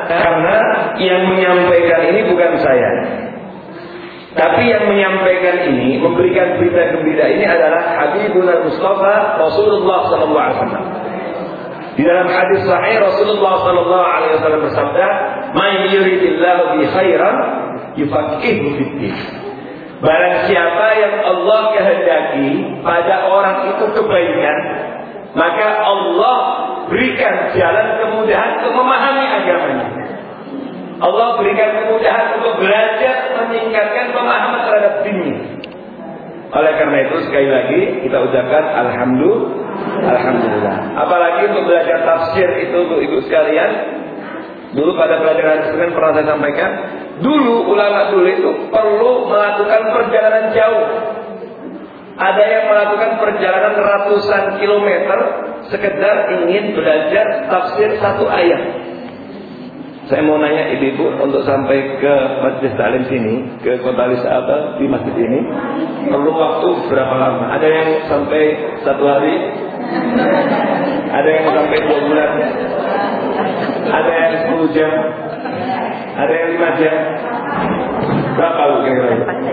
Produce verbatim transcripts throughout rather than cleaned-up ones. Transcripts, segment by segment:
karena yang menyampaikan ini bukan saya. Tapi yang menyampaikan ini, memberikan berita gembira ini adalah Habibuna Mustafa Rasulullah sallallahu alaihi wasallam. Di dalam hadis sahih Rasulullah sallallahu alaihi wasallam bersabda, "May yuridillahu bi khairan yufaqihuhu fid-din." Barang siapa yang Allah kehendaki pada orang itu kebaikan, maka Allah berikan jalan kemudahan untuk memahami agamanya. Allah berikan kemudahan untuk belajar meningkatkan pemahaman terhadap dinnya. Oleh karena itu sekali lagi kita ucapkan alhamdulillah, alhamdulillah. Apalagi untuk belajar tafsir itu untuk ibu sekalian. Dulu pada pelajaran Senin pernah saya sampaikan, dulu ulama dulu itu perlu melakukan perjalanan jauh. Ada yang melakukan perjalanan ratusan kilometer sekedar ingin belajar tafsir satu ayat. Saya mau nanya ibu-ibu untuk sampai ke masjid taklim sini, ke kota wisata di masjid ini, perlu waktu berapa lama? Ada yang sampai satu hari? Ada yang sampai dua bulan? Ada yang sepuluh jam? Ada yang lima jam? Berapa lu kira-kira?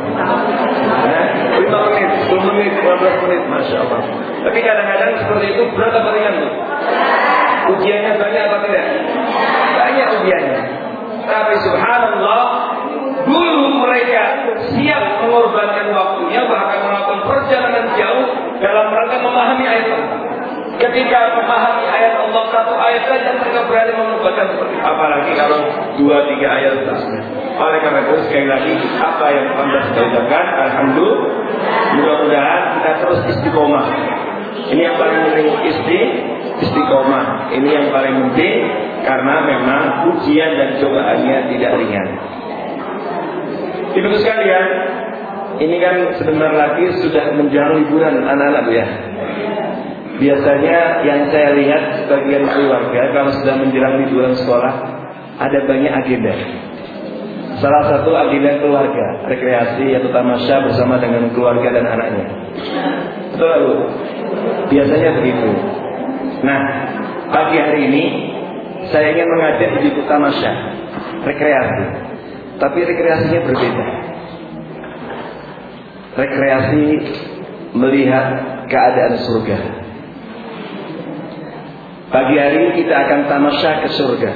lima menit, sepuluh menit, lima belas menit, masya Allah. Tapi kadang-kadang seperti itu berat apa ringan tuh? Ujiannya banyak apa tidak? Banyak ujiannya. Tapi subhanallah, dulu mereka siap mengorbankan waktunya, bahkan melakukan perjalanan jauh dalam rangka memahami ayat Allah. Ketika memahami ayat Allah satu ayat saja mereka berani mengubahkan seperti itu. Apalagi kalau dua tiga ayat saja. Oleh karena itu sekali lagi apa yang anda sudah ucapkan, alhamdulillah, mudah-mudahan kita terus istiqomah. Ini yang paling penting, isti, istiqomah. Ini yang paling penting karena memang ujian dan cobaannya tidak ringan. Ibu sekalian, ini kan sebentar lagi sudah menjelang liburan anak-anak ya. Biasanya yang saya lihat sebagian keluarga kalau sudah menjelang liburan sekolah ada banyak agenda. Salah satu agenda keluarga, rekreasi atau tamasya bersama dengan keluarga dan anaknya. Betul Bu? Biasanya begitu. Nah, pagi hari ini saya ingin mengajak ibu tamasya, rekreasi. Tapi rekreasinya berbeda. Rekreasi melihat keadaan surga. Pagi hari kita akan tamasya ke surga.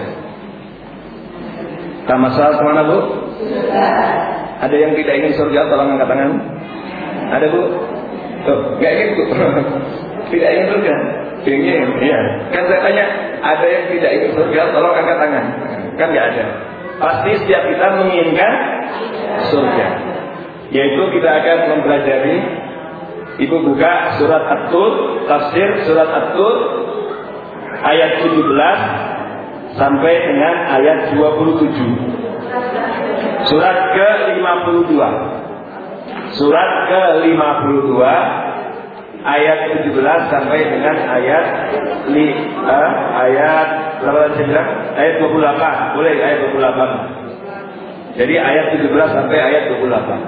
Tamasya kemana Bu? Ada yang tidak ingin surga? Tolong angkat tangan. Ada Bu? Tuh, nggak ingin Bu? Tidak ingin surga? Ingin, iya. Kan saya tanya, ada yang tidak ingin surga? Tolong angkat tangan. Kan nggak ada. Pasti setiap kita menginginkan surga. Yaitu kita akan mempelajari. Ibu buka surat At-Tur, tafsir surat At-Tur ayat tujuh belas sampai dengan ayat dua puluh tujuh. Surat ke lima puluh dua. Surat ke lima puluh dua ayat tujuh belas sampai dengan ayat li, uh, ayat berapa tadi? Ayat dua puluh delapan. Boleh ayat dua puluh delapan. Jadi ayat tujuh belas sampai ayat dua puluh delapan.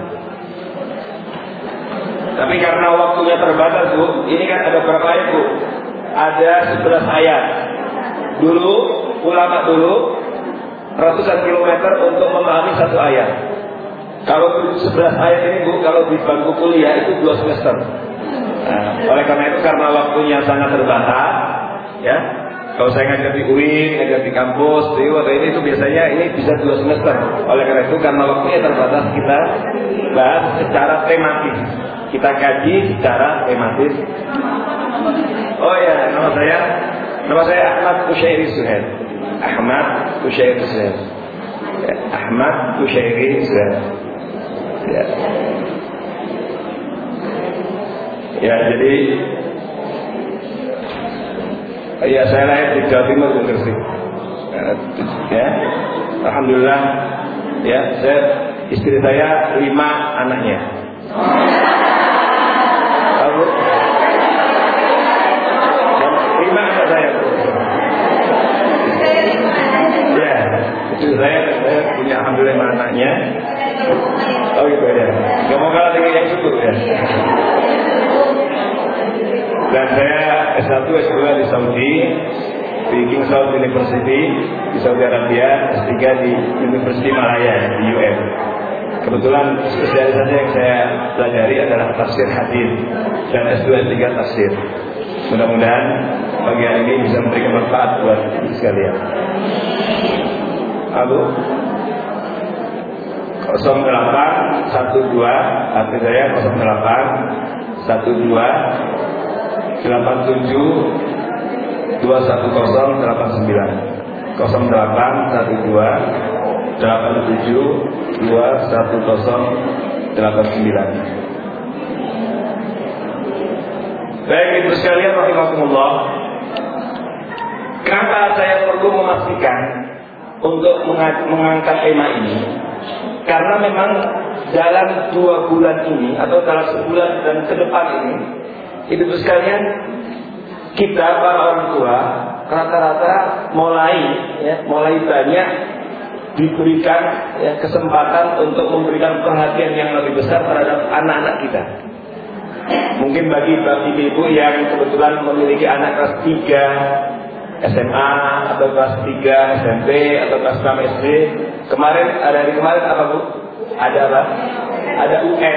Tapi karena waktunya terbatas Bu, ini kan ada berapa ayat Bu? Ada sebelas ayat. Dulu, ulama dulu ratusan kilometer untuk memahami satu ayat. Kalau sebelas ayat ini Bu, kalau di bangku kuliah itu dua semester. Nah, oleh karena itu karena waktunya sangat terbatas, ya. Kalau saya ngajar di U I N, ngajar di kampus, di U A T ini itu biasanya ini bisa dua semester. Oleh karena itu karena waktunya terbatas kita bahas secara tematis. Kita kaji secara tematis. Oh ya, nama saya, nama saya Ahmad Kusyairi Suhail. Ahmad Kusyairi Suhail. Ya, Ahmad Kusyairi Suhail. Ya. Ya, jadi ya saya lahir di Jawa Timur, di Gresik. Ya, alhamdulillah. Ya, saya istri saya lima anaknya. Tahu? Lima anak saya. Ya, istri saya, saya punya alhamdulillah lima anaknya. Oh gitu ya. Gak mau kalah dengan yang syukur ya. Dan saya S satu S dua di Saudi. di King's University di Saudi Arabia, S tiga di University Malaya di U M. Kebetulan spesialisasi yang saya pelajari adalah tafsir hadis dan S dua S tiga tafsir. Mudah-mudahan pagi hari ini bisa memberikan manfaat buat sekalian. Lalu nol delapan satu dua arti saya nol delapan satu dua delapan tujuh dua satu nol delapan sembilan nol delapan satu dua delapan tujuh dua satu nol delapan sembilan. Baik ibu sekalian rahimakumullah, kenapa saya perlu memastikan untuk mengangkat tema ini? Karena memang dalam dua bulan ini atau dalam sebulan dan ke depan ini, ibu sekalian, kita para orang tua rata-rata mulai ya, mulai banyak diberikan ya, kesempatan untuk memberikan perhatian yang lebih besar terhadap anak-anak kita. Mungkin bagi bagi ibu yang kebetulan memiliki anak kelas tiga S M A atau kelas tiga S M P atau kelas enam S D, kemarin ada di kemarin apa Bu? Ada apa? Ada U M.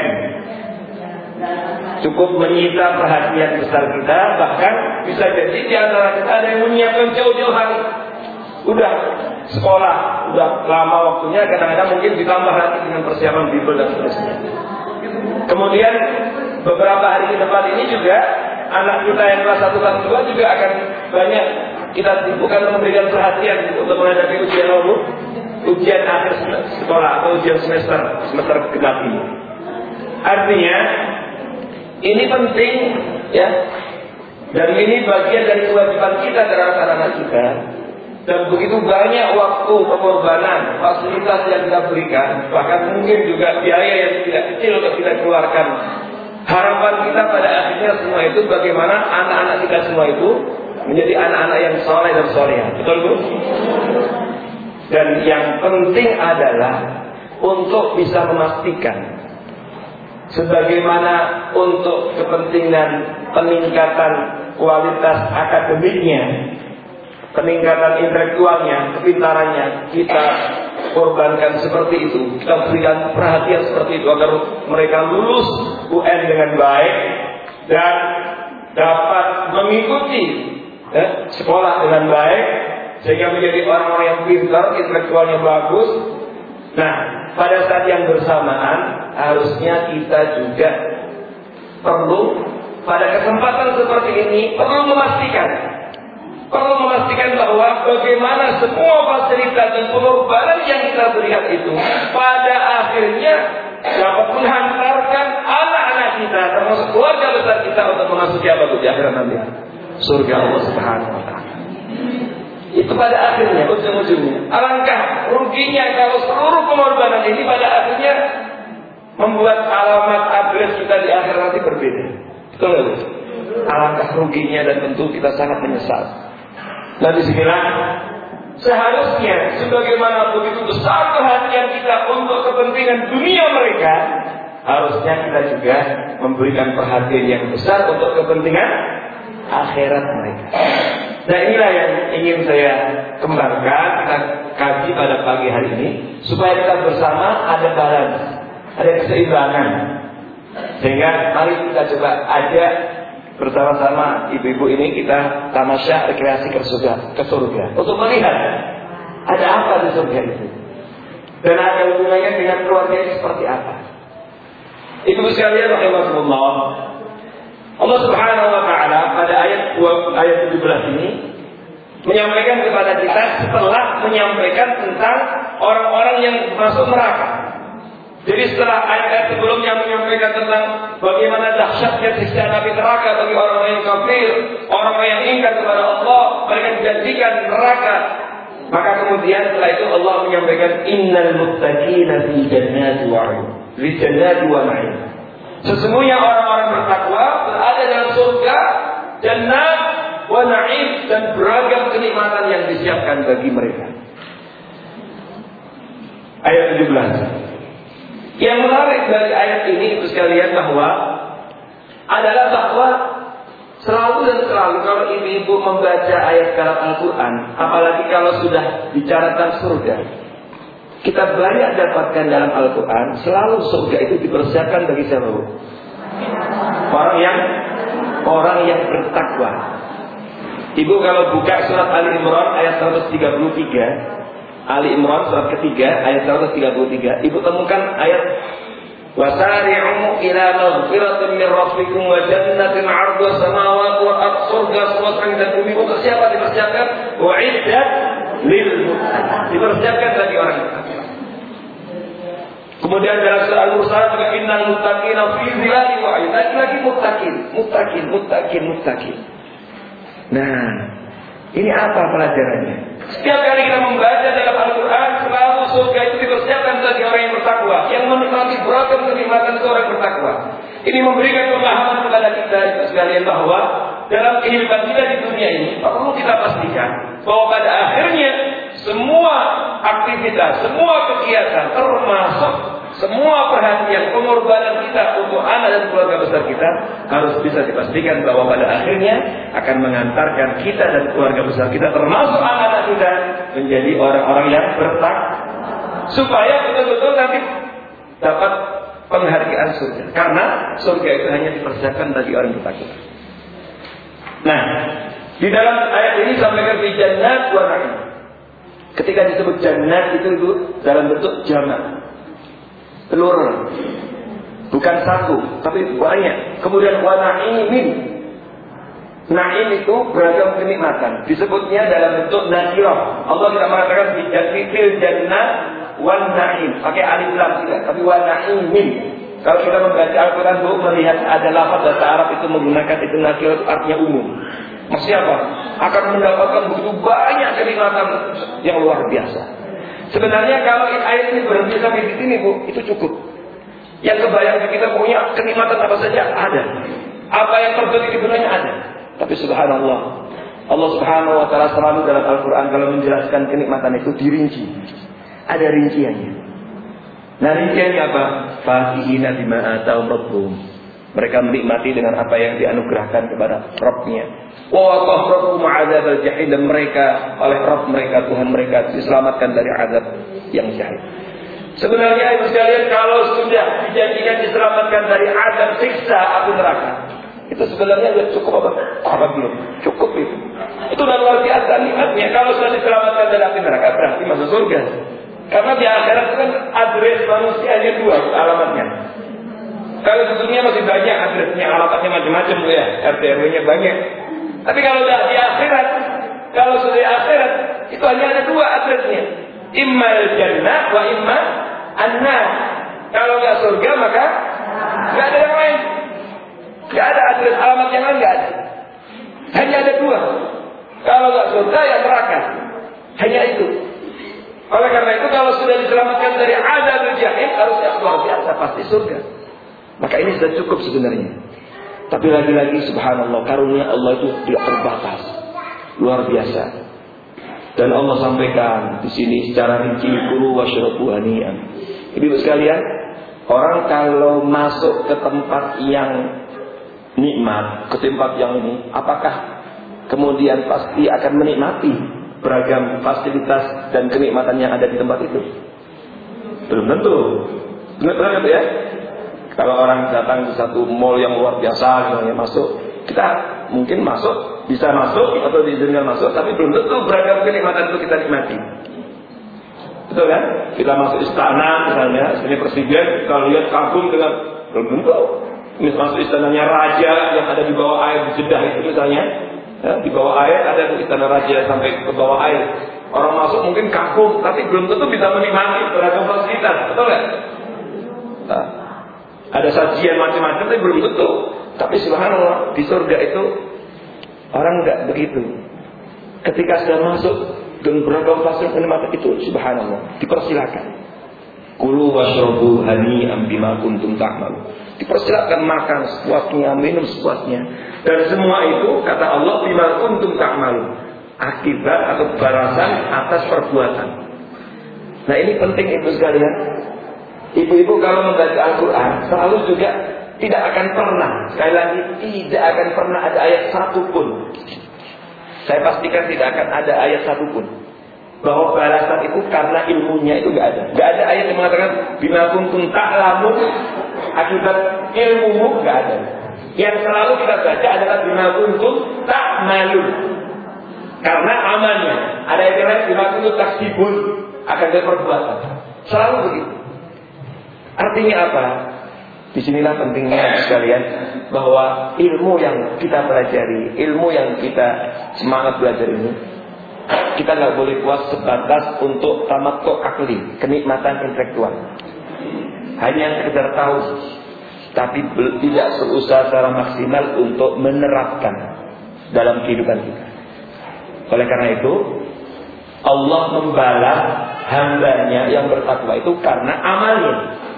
Cukup menyita perhatian besar kita, bahkan bisa jadi di antara kita ada yang menyiapkan jauh-jauh hari. Udah sekolah, udah lama waktunya, kadang-kadang mungkin ditambah lagi dengan persiapan bimbel dan seterusnya. Kemudian beberapa hari ke depan ini juga anak kita yang kelas satu kelas dua juga akan banyak kita sibukkan memberikan perhatian untuk menghadapi ujian umum, ujian akhir sekolah atau ujian semester semester genap ini. Artinya ini penting ya, dan ini bagian dari kewajiban kita terhadap anak-anak kita. Dan begitu banyak waktu, pengorbanan, fasilitas yang kita berikan, bahkan mungkin juga biaya yang tidak kecil untuk kita keluarkan. Harapan kita pada akhirnya semua itu bagaimana anak-anak kita semua itu menjadi anak-anak yang soleh dan solehah. Betul Bu? Dan yang penting adalah untuk bisa memastikan sebagaimana untuk kepentingan peningkatan kualitas akademiknya, peningkatan intelektualnya, kepintarannya, kita korbankan seperti itu. Kita berikan perhatian seperti itu agar mereka lulus U N dengan baik dan dapat mengikuti eh, sekolah dengan baik sehingga menjadi orang-orang yang pintar, intelektualnya bagus. Nah, pada saat yang bersamaan harusnya kita juga perlu pada kesempatan seperti ini perlu memastikan Perlu memastikan bahwa bagaimana semua fasilitas dan pengorbanan yang kita berikan itu pada akhirnya dapat menghantarkan anak-anak kita termasuk keluarga besar kita untuk memasuki apa di akhirat nanti, surga Allah Subhanahu Wa Taala. Itu pada akhirnya, ujung-ujungnya. Alangkah ruginya kalau seluruh pengorbanan ini pada akhirnya membuat alamat adres kita di akhirat nanti berbeda. Betul nggak? Alangkah ruginya dan tentu kita sangat menyesal. Dan disinilah seharusnya sebagaimana begitu besar perhatian kita untuk kepentingan dunia mereka, harusnya kita juga memberikan perhatian yang besar untuk kepentingan akhirat mereka. Nah inilah yang ingin saya kembangkan, kita kaji pada pagi hari ini, supaya kita bersama ada balance, ada keseimbangan. Sehingga mari kita coba ajak bersama-sama ibu-ibu ini kita tamasya rekreasi ke surga, ke surga untuk melihat ada apa di surga itu dan ada hubungannya dengan keluarga ini seperti apa. Ibu sekalian rahimakumullah, Allah Subhanahu Wa Taala pada ayat dua, ayat tujuh belas ini menyampaikan kepada kita setelah menyampaikan tentang orang-orang yang masuk neraka. Jadi setelah ayat sebelumnya menyampaikan tentang bagaimana dahsyatnya siksa api neraka bagi orang-orang yang kafir, orang-orang yang ingkar kepada Allah, mereka dijanjikan neraka. Maka kemudian setelah itu Allah menyampaikan innal muttaqina fi jannati wa 'uyun, fi jannati wa na'im. Sesungguhnya orang-orang bertakwa berada dalam surga, jannah wa na'im, dan beragam kenikmatan yang disiapkan bagi mereka. Ayat tujuh belas. Yang menarik dari ayat ini itu sekalian bahwa adalah bahwa Selalu dan selalu kalau ibu-ibu membaca ayat dalam Al-Quran, apalagi kalau sudah bicara tentang surga, kita banyak dapatkan dalam Al-Quran, selalu surga itu dipersiapkan bagi siapa? Orang yang orang yang bertakwa. Ibu kalau buka surat Ali Imran ayat seratus tiga puluh tiga, Ali Imran surat ketiga ayat seratus tiga puluh tiga, ibu temukan ayat wasari'u ila maghfiratin min rabbikum wa jannatin 'arduha samawati wal ardh, surga seluas langit dan bumi untuk siapa dipersiapkan? Wa'iddat lil muttaqin, dipersiapkan bagi orang bertakwa. Kemudian dalam surah Al-Mursalat juga innal muttaqina fi dhilali wa 'uyun, lagi muttaqin, muttaqin, muttaqin, muttaqin. Nah, ini apa pelajarannya? Setiap kali kita membaca dalam Al-Quran, selalu surga itu dipersiapkan bagi orang yang bertakwa, yang menikmati beragam kenikmatan itu orang bertakwa. Ini memberikan pemahaman kepada kita sekalian bahwa dalam kehidupan kita di dunia ini perlu kita pastikan bahwa pada akhirnya semua aktivitas, semua kegiatan, termasuk semua perhatian, pengorbanan kita untuk anak dan keluarga besar kita harus bisa dipastikan bahwa pada akhirnya akan mengantarkan kita dan keluarga besar kita, termasuk anak-anak kita, menjadi orang-orang yang bertakwa, supaya betul-betul nanti dapat penghargaan surga. Karena surga itu hanya dipersiapkan bagi orang yang bertakwa. Nah, di dalam ayat ini sampaikan fi jannat wa na'im. Ketika disebut jannat itu itu dalam bentuk jamak, plural, bukan satu, tapi banyak. Kemudian wa na'imin, na'im itu beragam kenikmatan. Disebutnya dalam bentuk nakirah. Allah tidak mengatakan fil jannat wa na'im pakai alif lam tidak, tapi wa na'imin. Kalau kita membaca Al-Quran bu, melihat ada lafaz bahasa Arab itu menggunakan itu nakirah, itu artinya umum. Maksudnya apa? Akan mendapatkan begitu banyak kenikmatan yang luar biasa. Sebenarnya kalau ayat ini berhenti sampai di sini bu, itu cukup. Yang kebayang kita punya kenikmatan apa saja ada. Apa yang terjadi di dunia ada. Tapi subhanallah, Allah subhanahu wa ta'ala selalu dalam Al-Quran kalau menjelaskan kenikmatan itu dirinci. Ada rinciannya. Nah rinciannya apa? Fakihina bima atahum rabbuhum. Mereka menikmati dengan apa yang dianugerahkan kepada Rabb-nya. Wa tahrabu ma'adzabal jahim, dan mereka oleh Rabb mereka, Tuhan mereka diselamatkan dari azab yang jahil. Sebenarnya ibu sekalian, kalau sudah dijanjikan diselamatkan dari azab siksa api neraka, itu sebenarnya sudah cukup apa? Apa belum? Cukup itu. Itu sudah luar biasa nikmatnya. Kalau sudah diselamatkan dari api neraka berarti masuk surga. Karena di akhirat itu kan adres manusianya dua alamatnya. Kalau di dunia masih banyak adresnya, alamatnya macam-macam ya, R T R W-nya banyak. Tapi kalau sudah di akhirat, kalau sudah di akhirat, itu hanya ada dua adresnya. Immal jannah wa imma an-nar. Kalau nggak surga maka nggak ada yang lain. Nggak ada adres alamat yang lain, nggak ada. Hanya ada dua. Kalau nggak surga ya neraka. Hanya itu. Oleh karena itu kalau sudah diselamatkan dari azab jahim, harusnya luar biasa pasti surga. Maka ini sudah cukup sebenarnya. Tapi lagi-lagi subhanallah, karunia Allah itu tidak terbatas, luar biasa. Dan Allah sampaikan di sini secara rinci, kulu washrabu hani'an. Ibu sekalian, orang kalau masuk ke tempat yang nikmat, ke tempat yang ini, apakah kemudian pasti akan menikmati beragam fasilitas dan kenikmatan yang ada di tempat itu? Belum tentu. Benar-benar ya? Kalau orang datang ke satu mall yang luar biasa, misalnya masuk, kita mungkin masuk, bisa masuk atau diizinkan masuk, tapi belum tentu beragam kenikmatan itu kita nikmati. Betul kan? Kita masuk istana misalnya, ini presiden, kalau lihat kagum dengan, belum tentu. Ini masuk istananya raja yang ada di bawah air di Jeddah itu misalnya, ya, di bawah air ada di istana raja sampai ke bawah air. Orang masuk mungkin kagum, tapi belum tentu bisa menikmati beragam fasilitas, betul kan? Nah, ada sajian macam-macam, tapi belum tentu. Tapi subhanallah, di surga itu orang enggak begitu. Ketika sudah masuk dengan beragam fasilitas kenikmatan itu, subhanallah, dipersilakan. Kulu washrabu hani'an bima kuntum ta'malu. Dipersilakan makan sepuasnya, minum sepuasnya. Dan semua itu kata Allah bima kuntum ta'malu, akibat atau balasan atas perbuatan. Nah ini penting ibu sekalian. Ibu-ibu kalau membaca Al-Quran selalu juga tidak akan pernah, sekali lagi tidak akan pernah ada ayat satupun. Saya pastikan tidak akan ada ayat satupun bahwa balasan itu karena ilmunya itu nggak ada. Nggak ada ayat yang mengatakan bima kuntum ta'lamun akibat ilmumu, nggak ada. Yang selalu kita baca adalah bima kuntum ta'malun karena amalnya. Ada ayat yang lain bima kuntum taksibun akan dari perbuatan. Selalu begitu. Artinya apa? Disinilah pentingnya sekalian bahwa ilmu yang kita pelajari, ilmu yang kita semangat belajar ini, kita nggak boleh puas sebatas untuk tamattu akli, kenikmatan intelektual. Hanya sekedar tahu, tapi tidak berusaha secara maksimal untuk menerapkan dalam kehidupan kita. Oleh karena itu, Allah membalas hambanya yang bertakwa itu karena amalnya.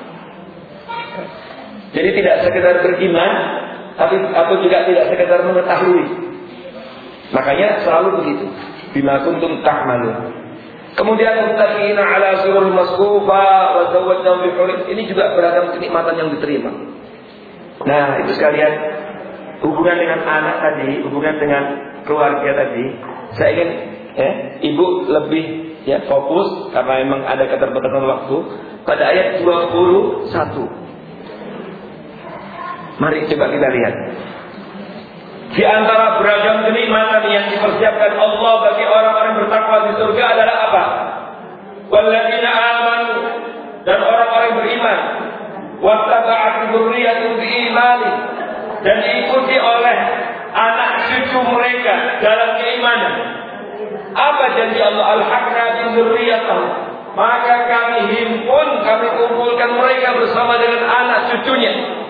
Jadi tidak sekedar beriman, tapi atau juga tidak sekedar mengetahui. Makanya selalu begitu. Bima kuntum ta'malun. Kemudian muttaqina ala surul masfufa wa zawwajnahum bi hurin. Ini juga beragam kenikmatan yang diterima. Nah, itu sekalian hubungan dengan anak tadi, hubungan dengan keluarga tadi. Saya ingin ya, ibu lebih ya fokus karena memang ada keterbatasan waktu pada ayat dua puluh satu. Mari coba kita lihat. Di antara beragam kenikmatan yang dipersiapkan Allah bagi orang-orang bertakwa di surga adalah apa? Walladzina amanu, dan orang-orang beriman. Wattaba'at dzurriyyatuhum biimanin, dan diikuti oleh anak cucu mereka dalam keimanan. Apa janji Allah? Al-haqna bi dzurriyyatihim, maka kami himpun, kami kumpulkan mereka bersama dengan anak cucunya.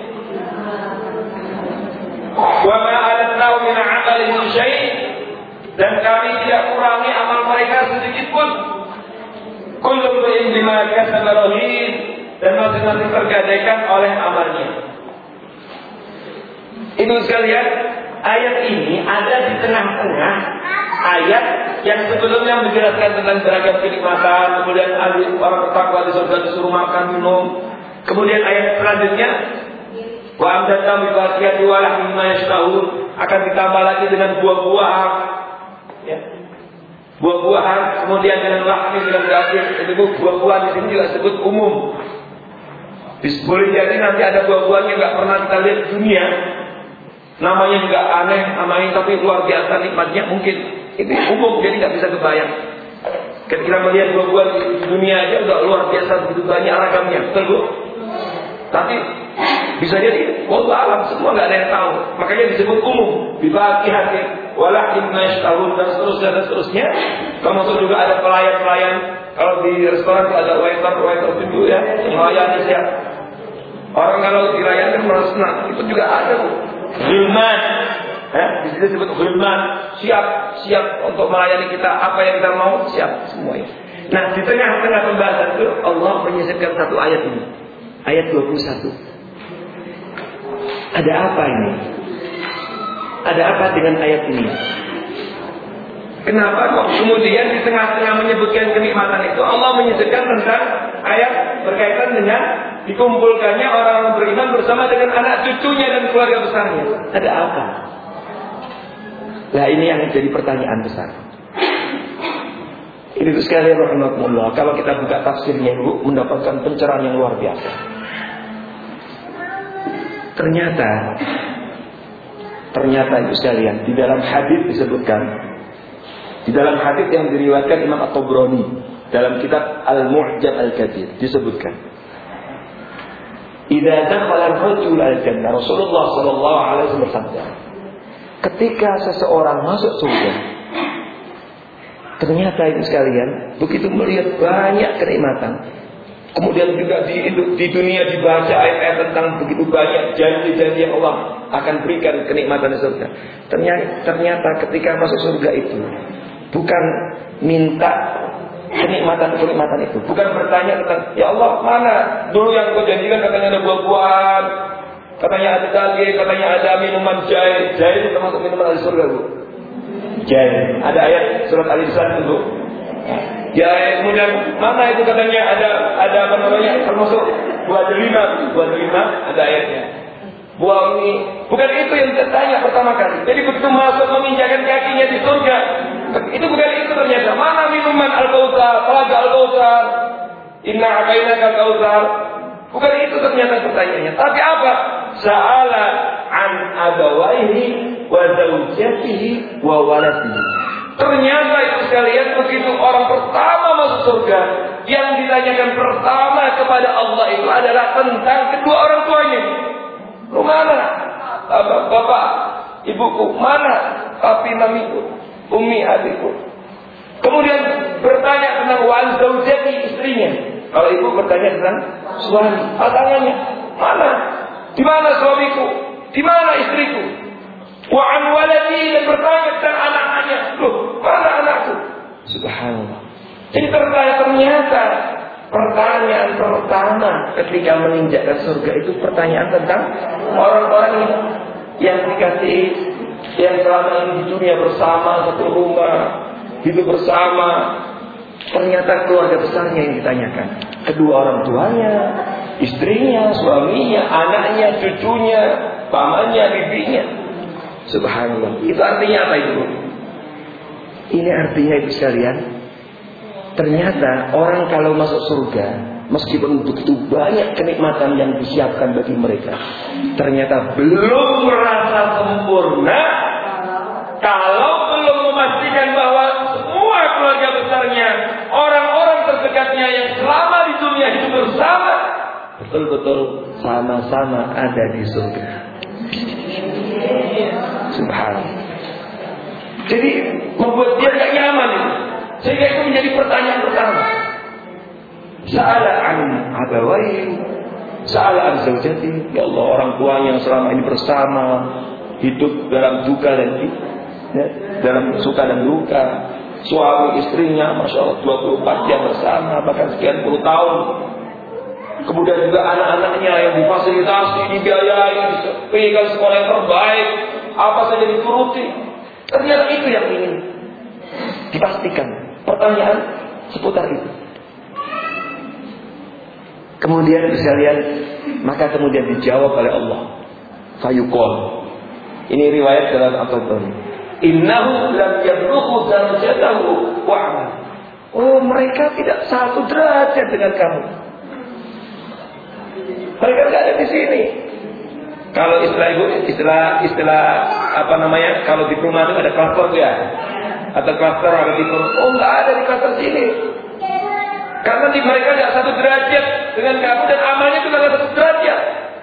Wa ma alatnahu min 'amalihim syai', dan kami tidak kurangi amal mereka sedikit pun. Kullu imrin bima kasaba rahin, dan masing-masing tergadaikan oleh amalnya. Itu sekalian, ayat ini ada di tengah-tengah ayat yang sebelumnya menjelaskan tentang beragam kenikmatan, kemudian orang bertakwa di surga disuruh makan minum. Kemudian ayat selanjutnya wa amdadna bi baqiyati wa lahmi ma yashtahun, akan ditambah lagi dengan buah-buahan ya. Buah-buahan, kemudian dengan lahmi, dengan daging. Jadi buah-buahan di sini juga disebut umum. Boleh jadi nanti ada buah-buahan yang nggak pernah kita lihat di dunia, namanya juga aneh, namanya tapi luar biasa nikmatnya, mungkin itu umum, jadi nggak bisa kebayang. Ketika melihat buah-buahan di dunia aja udah luar biasa, begitu banyak ragamnya, betul Bu? Tapi bisa jadi wallahu alam, semua nggak ada yang tahu. Makanya disebut umum, bibaki hati, walakin mashtahun, dan seterusnya dan seterusnya. Termasuk juga ada pelayan-pelayan. Kalau di restoran ada waiter, waiter itu ya, melayani siap. Orang kalau dirayakan merasa senang, itu juga ada Bu. Ghilman, eh, di sini disebut ghilman, siap, siap untuk melayani kita, apa yang kita mau siap semuanya. Nah, di tengah-tengah pembahasan itu Allah menyisipkan satu ayat ini, ayat dua puluh satu. Ada apa ini? Ada apa dengan ayat ini? Kenapa kok kemudian di tengah-tengah menyebutkan kenikmatan itu Allah menyebutkan tentang ayat berkaitan dengan dikumpulkannya orang-orang beriman bersama dengan anak cucunya dan keluarga besarnya? Ada apa? Nah, ini yang jadi pertanyaan besar. Ini tuh sekali rahmatullah. Kalau kita buka tafsirnya dulu, mendapatkan pencerahan yang luar biasa. Ternyata, ternyata itu sekalian, di dalam hadis disebutkan, di dalam hadis yang diriwayatkan Imam At-Tabrani dalam kitab Al-Mu'jam Al-Kabir disebutkan, idza dakhala ar-rajul al-jannah, Rasulullah sallallahu alaihi wasallam bersabda, ketika seseorang masuk surga, ternyata itu sekalian, begitu melihat banyak kenikmatan. Kemudian juga di, di dunia dibaca ayat-ayat tentang begitu banyak janji-janji yang Allah akan berikan kenikmatan di surga. Ternyata, ternyata ketika masuk surga itu bukan minta kenikmatan-kenikmatan itu, bukan bertanya tentang ya Allah mana dulu yang kau janjikan, katanya ada buah-buahan, katanya ada daging, katanya ada minuman jahe. Jahe itu termasuk minuman di surga Bu. Jahe. Ada ayat surat Al-Insan itu. Ya, kemudian mana itu katanya ada ada apa namanya termasuk buah delima, buah delima ada ayatnya. buah mie. Bukan itu yang saya tanya pertama kali. Jadi begitu masuk menginjakan kakinya di surga, itu bukan itu ternyata. Mana minuman Al-Kautsar, telaga Al-Kautsar, inna a'tainaka Al-Kautsar. Bukan itu ternyata pertanyaannya. Tapi apa? Sa'ala an abawaihi wa zawjatihi wa waladihi. Ternyata itu sekalian begitu orang pertama masuk surga, yang ditanyakan pertama kepada Allah itu adalah tentang kedua orang tuanya. Lu mana? Bapak, bapak, ibuku, mana? Papi, mamiku, umi, adikku. Kemudian bertanya tentang wal zaujati, istrinya. Kalau ibu bertanya tentang suami, pasangannya, mana? Di mana suamiku? Di mana istriku? Wa an waladi, dan bertanya tentang anak-anaknya. Loh, mana anakku? Subhanallah. Jadi ternyata pertanyaan pertama ketika menginjakkan surga itu pertanyaan tentang orang-orang yang dikasih, yang selama ini di dunia bersama satu rumah, hidup bersama. Ternyata keluarga besarnya yang ditanyakan. Kedua orang tuanya, istrinya, suaminya, anaknya, cucunya, pamannya, bibinya. Subhanallah. Itu artinya apa itu? Ini artinya itu sekalian, ternyata orang kalau masuk surga, meskipun begitu banyak kenikmatan yang disiapkan bagi mereka, ternyata belum merasa sempurna kalau belum memastikan bahwa semua keluarga besarnya, orang-orang terdekatnya yang selama di dunia hidup bersama, betul-betul sama-sama ada di surga. Subhanallah. Jadi membuat dia gak nyaman itu. Sehingga itu menjadi pertanyaan pertama. Sa'ala an abawaihi, sa'ala an zaujati. Ya Allah, orang tuanya yang selama ini bersama, hidup dalam duka dan ya, dalam suka dan duka. Suami istrinya, masya Allah, dua puluh empat jam bersama, bahkan sekian puluh tahun. Kemudian juga anak-anaknya yang difasilitasi, dibiayai, diberikan sekolah yang terbaik, apa saja dituruti. Ternyata itu yang ingin dipastikan. Pertanyaan seputar itu. Kemudian sekalian, maka kemudian dijawab oleh Allah. Fayuqal. Ini riwayat dalam At-Tabrani. Innahu lam yablughu darajatahu wa amal. Oh, mereka tidak satu derajat dengan kamu. Mereka tidak ada di sini. Kalau istilah ibu, istilah istilah apa namanya? Kalau di perumahan itu ada klaster ya, atau klaster ada di perumahan. Oh, nggak ada di klaster sini. Karena di mereka tidak satu derajat dengan kamu dan amalnya juga tidak satu derajat.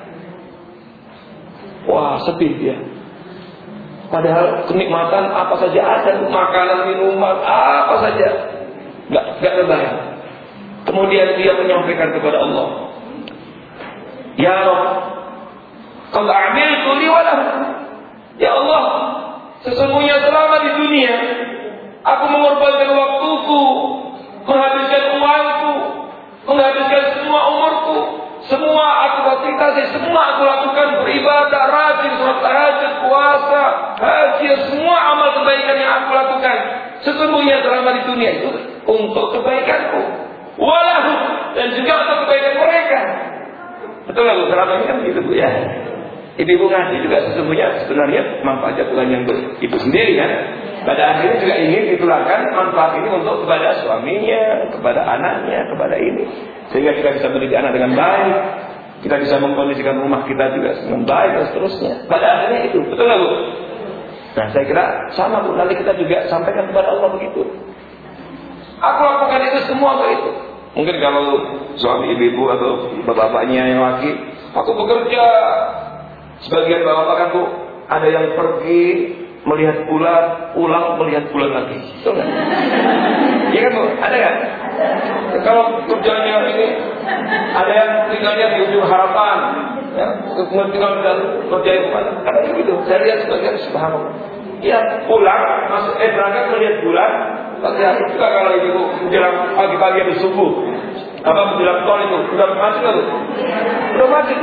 Wah, sedih dia. Padahal kenikmatan apa saja ada, makanan, minuman, apa saja, nggak nggak terbayang. Kemudian dia menyampaikan kepada Allah, Ya Rabb, qad amiltu li wa lahu. Ya Allah, sesungguhnya selama di dunia aku mengorbankan waktuku, menghabiskan uangku, menghabiskan semua umurku, semua aku fasilitasi, semua aku lakukan, beribadah, rajin, sholat tahajud, puasa, haji, semua amal kebaikan yang aku lakukan. Sesungguhnya selama di dunia itu untuk kebaikanku, walahu, dan juga untuk kebaikan mereka. Betul nggak Bu? Selama ini kan begitu Bu ya. Ibu-ibu ngaji juga sesungguhnya sebenarnya manfaatnya bukan yang ibu sendiri kan. Pada akhirnya juga ingin ditularkan manfaat ini untuk kepada suaminya, kepada anaknya, kepada ini. Sehingga kita bisa mendidik anak dengan baik, kita bisa mengkondisikan rumah kita juga dengan baik dan seterusnya. Pada akhirnya itu, betul nggak Bu? Nah saya kira sama Bu, nanti kita juga sampaikan kepada Allah begitu. Aku lakukan itu semua untuk itu. Mungkin kalau suami ibu-ibu atau bapak-bapaknya yang laki, aku bekerja. Sebagian bapak-bapak kan Bu, ada yang pergi melihat bulan, pulang melihat bulan lagi. Betul nggak? Iya kan Bu? Ada kan? Kalau kerjanya ini, ada yang tinggalnya di ujung harapan, ya, tinggal dan kerja yang mana? Ada yang gitu. Saya lihat sebagian subhanallah. Iya pulang, masuk eh berangkat melihat bulan. Hati-hati juga kalau ibu menjelang pagi-pagi atau subuh, apa menjelang tol itu sudah mati nggak Bu? Sudah mati.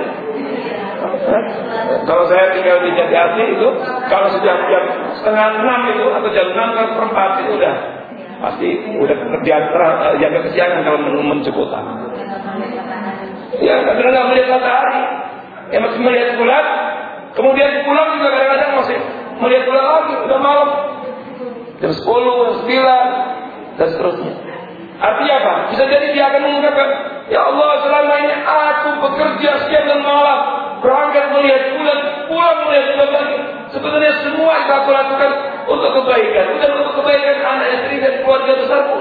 Kalau saya tinggal di Jatiasi itu, kalau sudah jam setengah enam itu atau jam enam ke perempat itu udah pasti udah kerjaan terang, jaga kesiangan kalau menuju kota. Ya, karena nggak melihat matahari, ya masih melihat bulan, Kemudian pulang juga kadang-kadang masih melihat bulan lagi, udah malam. Jam sepuluh, jam sembilan, dan seterusnya. Artinya apa? Bisa jadi dia akan mengungkapkan, ya Allah, selama ini aku bekerja siang dan malam, berangkat melihat bulan, pulang melihat bulan lagi. Sebenarnya semua yang aku lakukan untuk kebaikan, bukan untuk kebaikan anak istri dan keluarga besarku.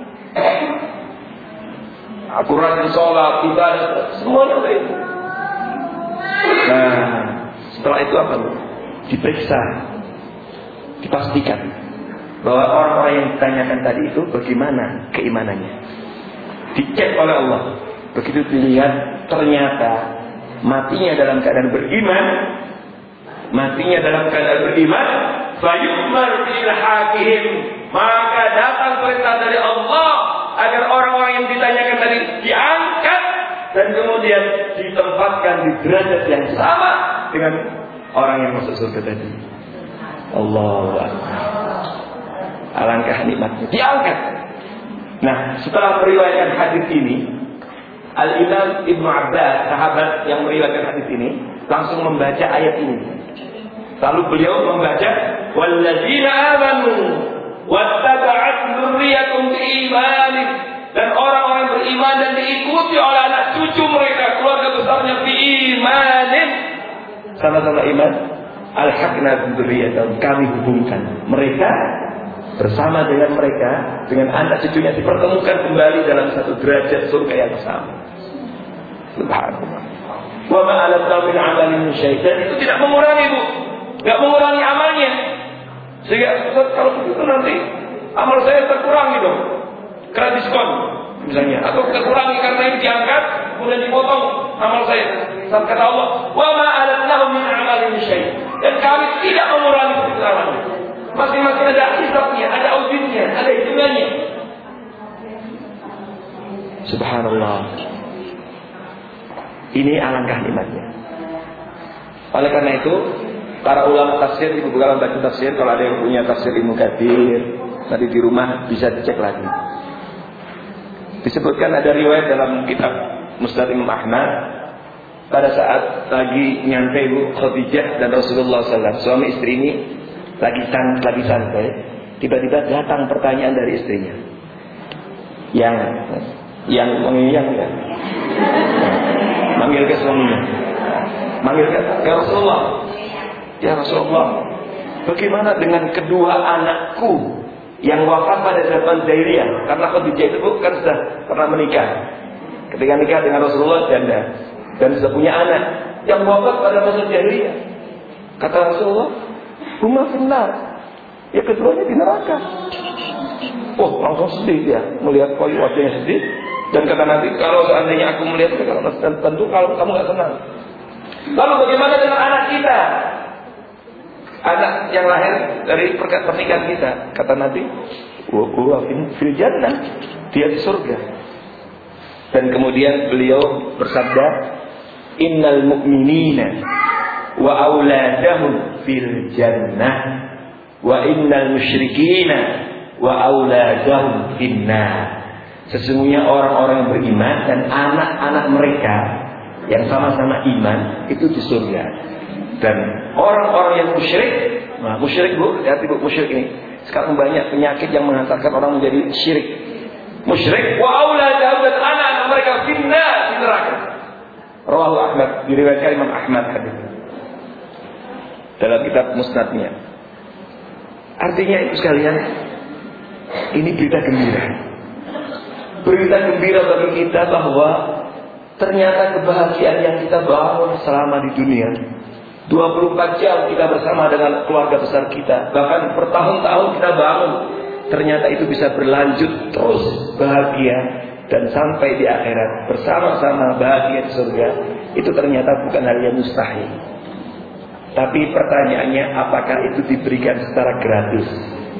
Aku rajin sholat, ibadah, semuanya udah itu. Nah, setelah itu apa? Diperiksa, dipastikan bahwa orang-orang yang ditanyakan tadi itu bagaimana keimanannya. Dicek oleh Allah. Begitu dilihat, ternyata matinya dalam keadaan beriman, matinya dalam keadaan beriman, fayu'mar bil hakim, maka datang perintah dari Allah agar orang-orang yang ditanyakan tadi diangkat dan kemudian ditempatkan di derajat yang sama dengan orang yang masuk surga tadi. Allahu Akbar. Alangkah nikmatnya diangkat. Nah, setelah meriwayatkan hadis ini, Al-Imam Ibnu Abbas, sahabat yang meriwayatkan hadis ini, langsung membaca ayat ini. Lalu beliau membaca, "Walladzina amanu wattaba'at dzurriyyatuhum biimanin", dan orang-orang beriman dan diikuti oleh anak cucu mereka, keluarga besarnya biimanin, sama-sama iman, alhaqna dzurriyyatahum, kami hubungkan mereka bersama dengan mereka, dengan anak cucunya dipertemukan kembali dalam satu derajat surga yang sama. Subhanallah. Wa ma alatna min amalin syaitan, itu tidak mengurangi, Bu. Enggak mengurangi amalnya. Sehingga kalau begitu nanti amal saya terkurangi dong. Karena diskon misalnya, atau terkurangi karena ini diangkat kemudian dipotong amal saya. Sampai kata Allah, "Wa ma alatna min amalin syaitan." Dan kami tidak mengurangi amalnya. Masing-masing ada hisabnya, ada auditnya, ada hitungannya. Subhanallah. Ini alangkah nikmatnya. Oleh karena itu, para ulama tafsir, ibu bukan baca tafsir, kalau ada yang punya tafsir Ibnu Katsir, nanti di rumah bisa dicek lagi. Disebutkan ada riwayat dalam kitab Musnad Imam Ahmad, pada saat lagi nyampe Ibu Khadijah dan Rasulullah sallallahu alaihi wasallam, suami istri ini lagi santai, lagi santai, tiba-tiba datang pertanyaan dari istrinya. Yang yang mengiyakan, manggil ke suaminya, manggil ke ya Rasulullah, ya Rasulullah, bagaimana dengan kedua anakku yang wafat pada zaman jahiliyah? Karena Khadijah itu bukan sudah pernah menikah. Ketika nikah dengan Rasulullah janda dan sudah punya anak yang wafat pada masa jahiliyah. Kata Rasulullah, huma finnar, ya keduanya di neraka. Oh, langsung sedih dia melihat koi wajahnya sedih. Dan kata nanti, kalau seandainya aku melihat, tentu kalau kamu gak senang. Lalu bagaimana dengan anak kita, anak yang lahir dari pernikahan kita? Kata Nabi, wa fil jannah, dia di surga. Dan kemudian beliau bersabda, innal mu'minina wa auladahum fil jannah wa innal musyrikina wa auladahum finnar. Sesungguhnya orang-orang yang beriman dan anak-anak mereka yang sama-sama iman itu di surga. Dan orang-orang yang musyrik, nah musyrik Bu, hati Bu, musyrik ini sekarang banyak penyakit yang menghantarkan orang menjadi syirik. Musyrik wa auladahum, dan anak-anak mereka finnar, di neraka. Rawahu Ahmad, diriwayatkan Imam Ahmad hadis dalam kitab Musnadnya. Artinya itu sekalian, ini berita gembira. Berita gembira bagi kita bahwa ternyata kebahagiaan yang kita bangun selama di dunia, dua puluh empat jam kita bersama dengan keluarga besar kita, bahkan bertahun-tahun kita bangun, ternyata itu bisa berlanjut terus bahagia dan sampai di akhirat bersama-sama bahagia di surga. Itu ternyata bukan hal yang mustahil. Tapi pertanyaannya, apakah itu diberikan secara gratis?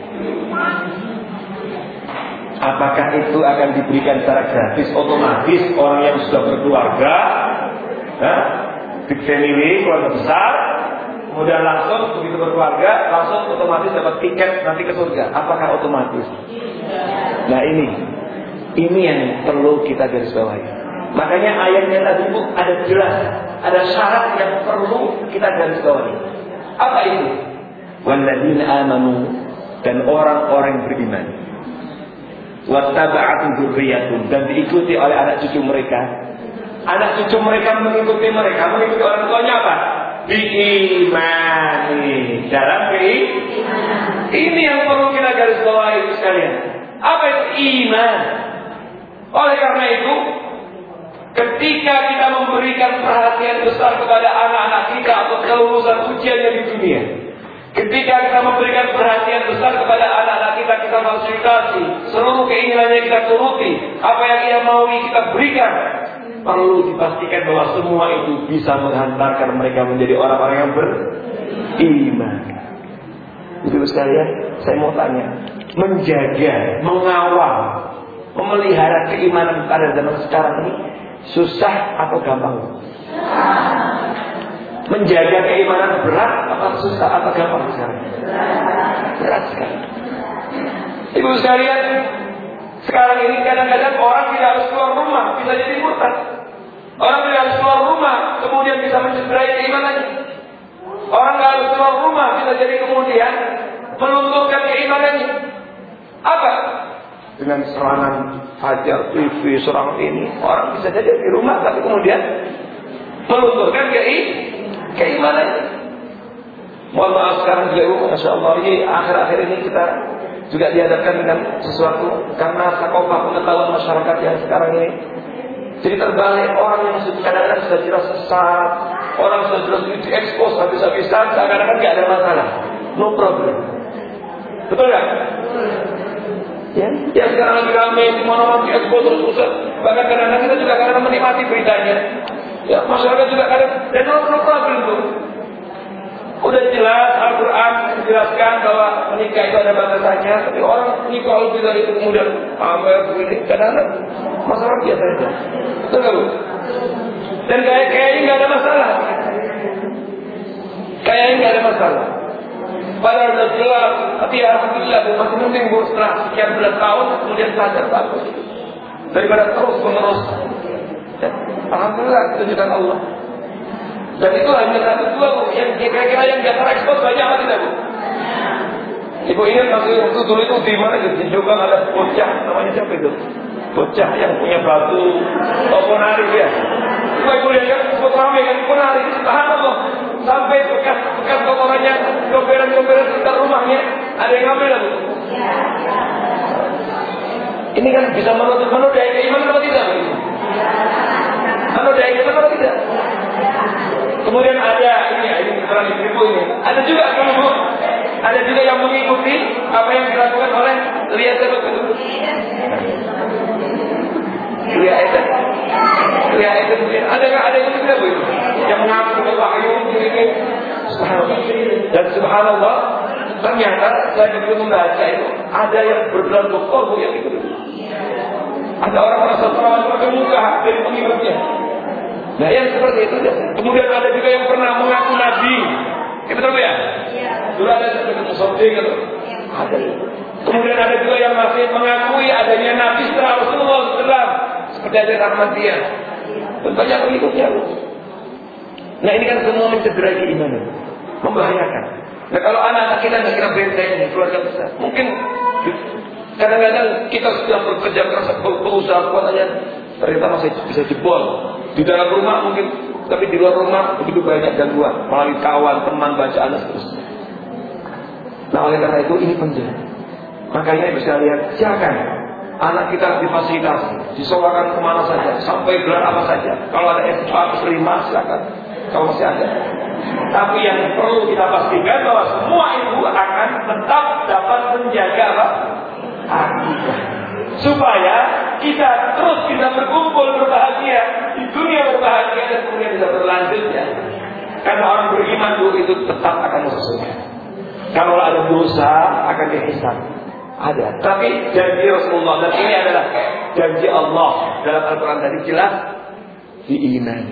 Apakah itu akan diberikan secara gratis, otomatis orang yang sudah berkeluarga, nah, big family, keluarga besar, kemudian langsung begitu berkeluarga, langsung otomatis dapat tiket nanti ke surga? Apakah otomatis? Nah ini, ini yang perlu kita garis bawahi. Makanya ayatnya tadi Bu ada jelas. ada syarat yang perlu kita garis bawahi. Apa itu? Walladzina amanu, dan orang-orang beriman. Wattaba'atu dzurriyyatuhum, dan diikuti oleh anak cucu mereka. Anak cucu mereka mengikuti mereka, mengikuti orang tuanya apa? Diimani, dalam keimanan. Ini yang perlu kita garis bawahi sekalian. Apa itu iman? Oleh karena itu, ketika kita memberikan perhatian besar kepada anak-anak kita atau kelulusan ujiannya di dunia, ketika kita memberikan perhatian besar kepada anak-anak kita, kita fasilitasi, seluruh keinginannya kita turuti, apa yang ia mau kita berikan, perlu dipastikan bahwa semua itu bisa menghantarkan mereka menjadi orang-orang yang beriman. Ibu sekalian, saya mau tanya, menjaga, mengawal, memelihara keimanan pada zaman sekarang ini susah atau gampang? Menjaga keimanan berat atau susah atau gampang sekarang? Berat sekali. Ibu sekalian, sekarang ini kadang-kadang orang tidak harus keluar rumah, bisa jadi murtad. Orang tidak harus keluar rumah, kemudian bisa mencederai keimanannya. Orang tidak harus keluar rumah, bisa jadi kemudian melunturkan keimanannya. Apa? Dengan serangan fajar, T V, serangan ini, orang bisa jadi di rumah, tapi kemudian melunturkan keimanannya. Mohon maaf sekarang juga ibu, masya Allah, ini akhir-akhir ini kita juga dihadapkan dengan sesuatu karena sakofah pengetahuan masyarakat yang sekarang ini. Jadi terbalik, orang yang kadang-kadang sudah jelas sesat, orang sudah jelas diekspos habis-habisan, kadang-kadang nggak ada masalah, no problem. Betul nggak? Ya, ya sekarang lagi ramai di mana-mana diekspos terus-terusan. Bahkan kadang-kadang kita juga kadang menikmati beritanya. Ya, masyarakat juga kadang dan no, no problem tuh. Udah jelas Al-Quran menjelaskan bahwa menikah itu ada batasannya, tapi orang nikah lebih dari itu kemudian pamer begini, kadang-kadang masalah biasa saja. Betul nggak Bu? Dan kayak kayaknya nggak ada masalah. Kayaknya nggak ada masalah. Padahal udah jelas, tapi alhamdulillah masih penting Bu, setelah sekian belas tahun kemudian sadar bagus daripada terus menerus. Alhamdulillah kejutan Allah. Dan itu hanya satu dua Bu, yang kira-kira yang nggak terekspos banyak apa tidak Bu? Ibu ingat waktu itu dulu itu di mana gitu, di Jombang ada bocah, namanya siapa itu? Bocah yang punya batu, oh ponari ya. Ibu ibu lihat kan, sebut ramai kan ponari, subhanallah. Sampai bekas bekas kotorannya, gomberan-gomberan sekitar rumahnya, ada yang ngambil lah Bu. Ini kan bisa menutup menodai keimanan atau tidak? Menodai keimanan atau tidak? Kemudian ada ini, ini keterangan ibu ini. Ada juga kan Bu, ada juga yang mengikuti apa yang dilakukan oleh Lia Sebut itu. Lia Eden, Lia Eden mungkin. Ada nggak ada yang juga Bu itu? Yang mengaku wahyu ini. Subhanallah. Dan subhanallah, ternyata saya begitu membaca itu ada yang bergelar doktor Bu yang itu. Ada orang merasa perawan terkemuka dari pengikutnya. Nah yang seperti itu. Kemudian ada juga yang pernah mengaku nabi. Ya betul ya? Dulu ada seperti Musodik gitu. Ada. Kemudian ada juga yang masih mengakui adanya nabi setelah Rasulullah shallallahu alaihi wasallam, seperti ada Rahmatiyah. Dan banyak pengikutnya. Nah ini kan semua mencederai keimanan, membahayakan. Nah kalau anak-anak kita nggak kira benteng ini, keluarga besar, mungkin kadang-kadang kita sedang bekerja keras berusaha kuat aja, ternyata masih bisa jebol. Di dalam rumah mungkin, tapi di luar rumah begitu banyak gangguan melalui kawan, teman, bacaan dan seterusnya. Nah oleh karena itu ini penting. Makanya bisa lihat, silakan anak kita difasilitasi, disewakan kemana saja, sampai gelar apa saja. Kalau ada S A lima silakan, kalau masih ada. Tapi yang perlu kita pastikan bahwa semua itu akan tetap dapat menjaga apa? Akidah. Supaya kita terus bisa berkumpul berbahagia di dunia berbahagia dan kemudian bisa berlanjut ya. Karena orang beriman dulu itu tetap akan masuk surga. Kalau ada dosa akan dihisab. Ada. Tapi janji Rasulullah dan ini adalah janji Allah dalam Al-Quran tadi jelas diimani.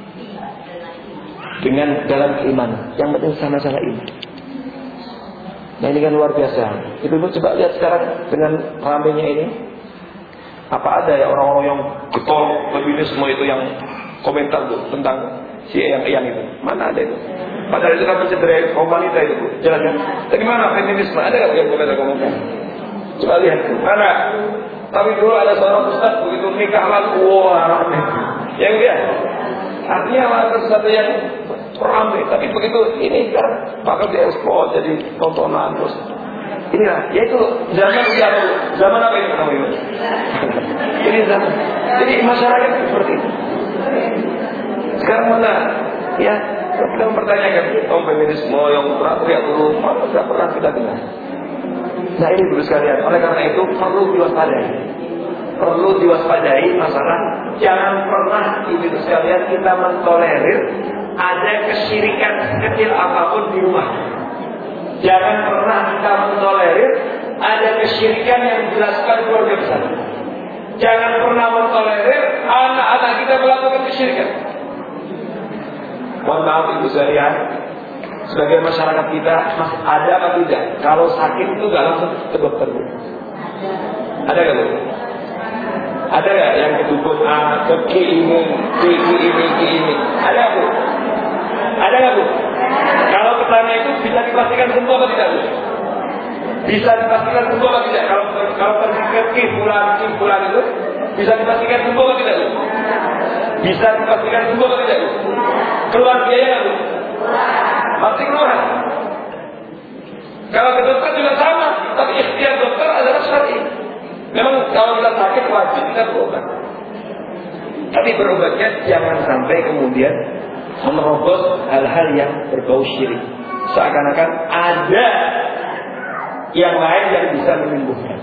Dengan dalam keimanan. Yang penting sama-sama iman. Nah ini kan luar biasa. Ibu-ibu coba lihat sekarang dengan ramainya ini. Apa ada ya orang-orang yang getol feminis semua itu yang komentar tuh, tentang Si yang yang itu. Mana ada itu? Padahal itu kan mencederai kaum wanita itu. Jelaskan. Bagaimana feminisme? Ada nggak yang kita ngomongkan? Coba lihat. Mana? Tapi dulu ada seorang ustaz begitu nikah lalu, wah, yang dia. Artinya ada sesuatu yang ramai. Tapi begitu ini kan bakal diekspor jadi tontonan terus. Inilah, yaitu zaman usia zaman apa ini namanya? Ini zaman. Jadi masyarakat seperti itu. Sekarang mana? Ya, kita mempertanyakan oh, feminisme yang teriak dulu, mana tidak pernah kita dengar. Nah ini dulu sekalian. Oleh karena itu perlu diwaspadai. Perlu diwaspadai masalah jangan pernah ibu sekalian kita mentolerir ada kesyirikan kecil apapun di rumah. Jangan pernah kita mentolerir ada kesyirikan yang dijelaskan keluarga besar. Jangan pernah mentolerir anak-anak kita melakukan kesyirikan. Mohon maaf ibu sekalian, sebagai masyarakat kita masih ada apa tidak? Kalau sakit itu gak langsung ke dokter bu. Ada gak bu? Ada gak yang ke dukun A, ke Ki ini, Ki ini, Ki ini? Ada bu? Ada gak bu? Kalau ketanya itu bisa dipastikan sembuh atau tidak bu? Bisa dipastikan sembuh atau tidak? Kalau kalau pergi ke Ki bulan, Ki bulan itu bisa dipastikan sembuh atau tidak bu? Bisa dipastikan sembuh atau tidak bu? Keluar biaya gak bu? Pasti keluar. Kalau ke dokter juga sama, tapi ikhtiar dokter adalah syar'i. Memang kalau kita sakit wajib kita berobat. Tapi berobatnya jangan sampai kemudian menerobos hal-hal yang berbau syirik. Seakan-akan ada yang lain yang bisa menyembuhkan.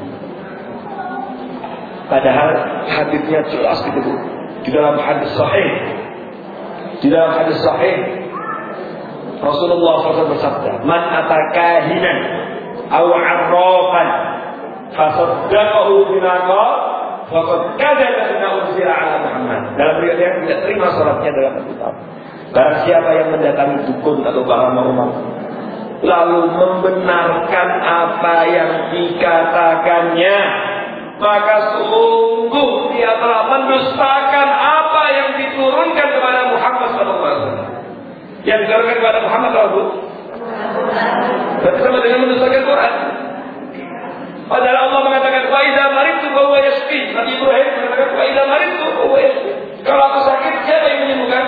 Padahal hadisnya jelas gitu. Di dalam hadis sahih, di dalam hadis sahih Rasulullah shallallahu alaihi wasallam bersabda, "Man atakahinan aw 'arrafan fasaddaqahu bima qala faqad kadzaba bima unzila 'ala Muhammad." Dalam riwayat yang tidak terima salatnya dalam kitab. Barang siapa yang mendatangi dukun atau paranormal lalu membenarkan apa yang dikatakannya, maka sungguh dia telah mendustakan apa yang diturunkan kepada Muhammad shallallahu alaihi wasallam. Yang diturunkan kepada Muhammad Rasul. Berarti sama dengan mendustakan Quran. Padahal Allah mengatakan wa idza maridtu fa huwa yashfi. Nabi Ibrahim mengatakan wa idza maridtu fa huwa yashfi. Kalau aku sakit siapa yang menyembuhkan?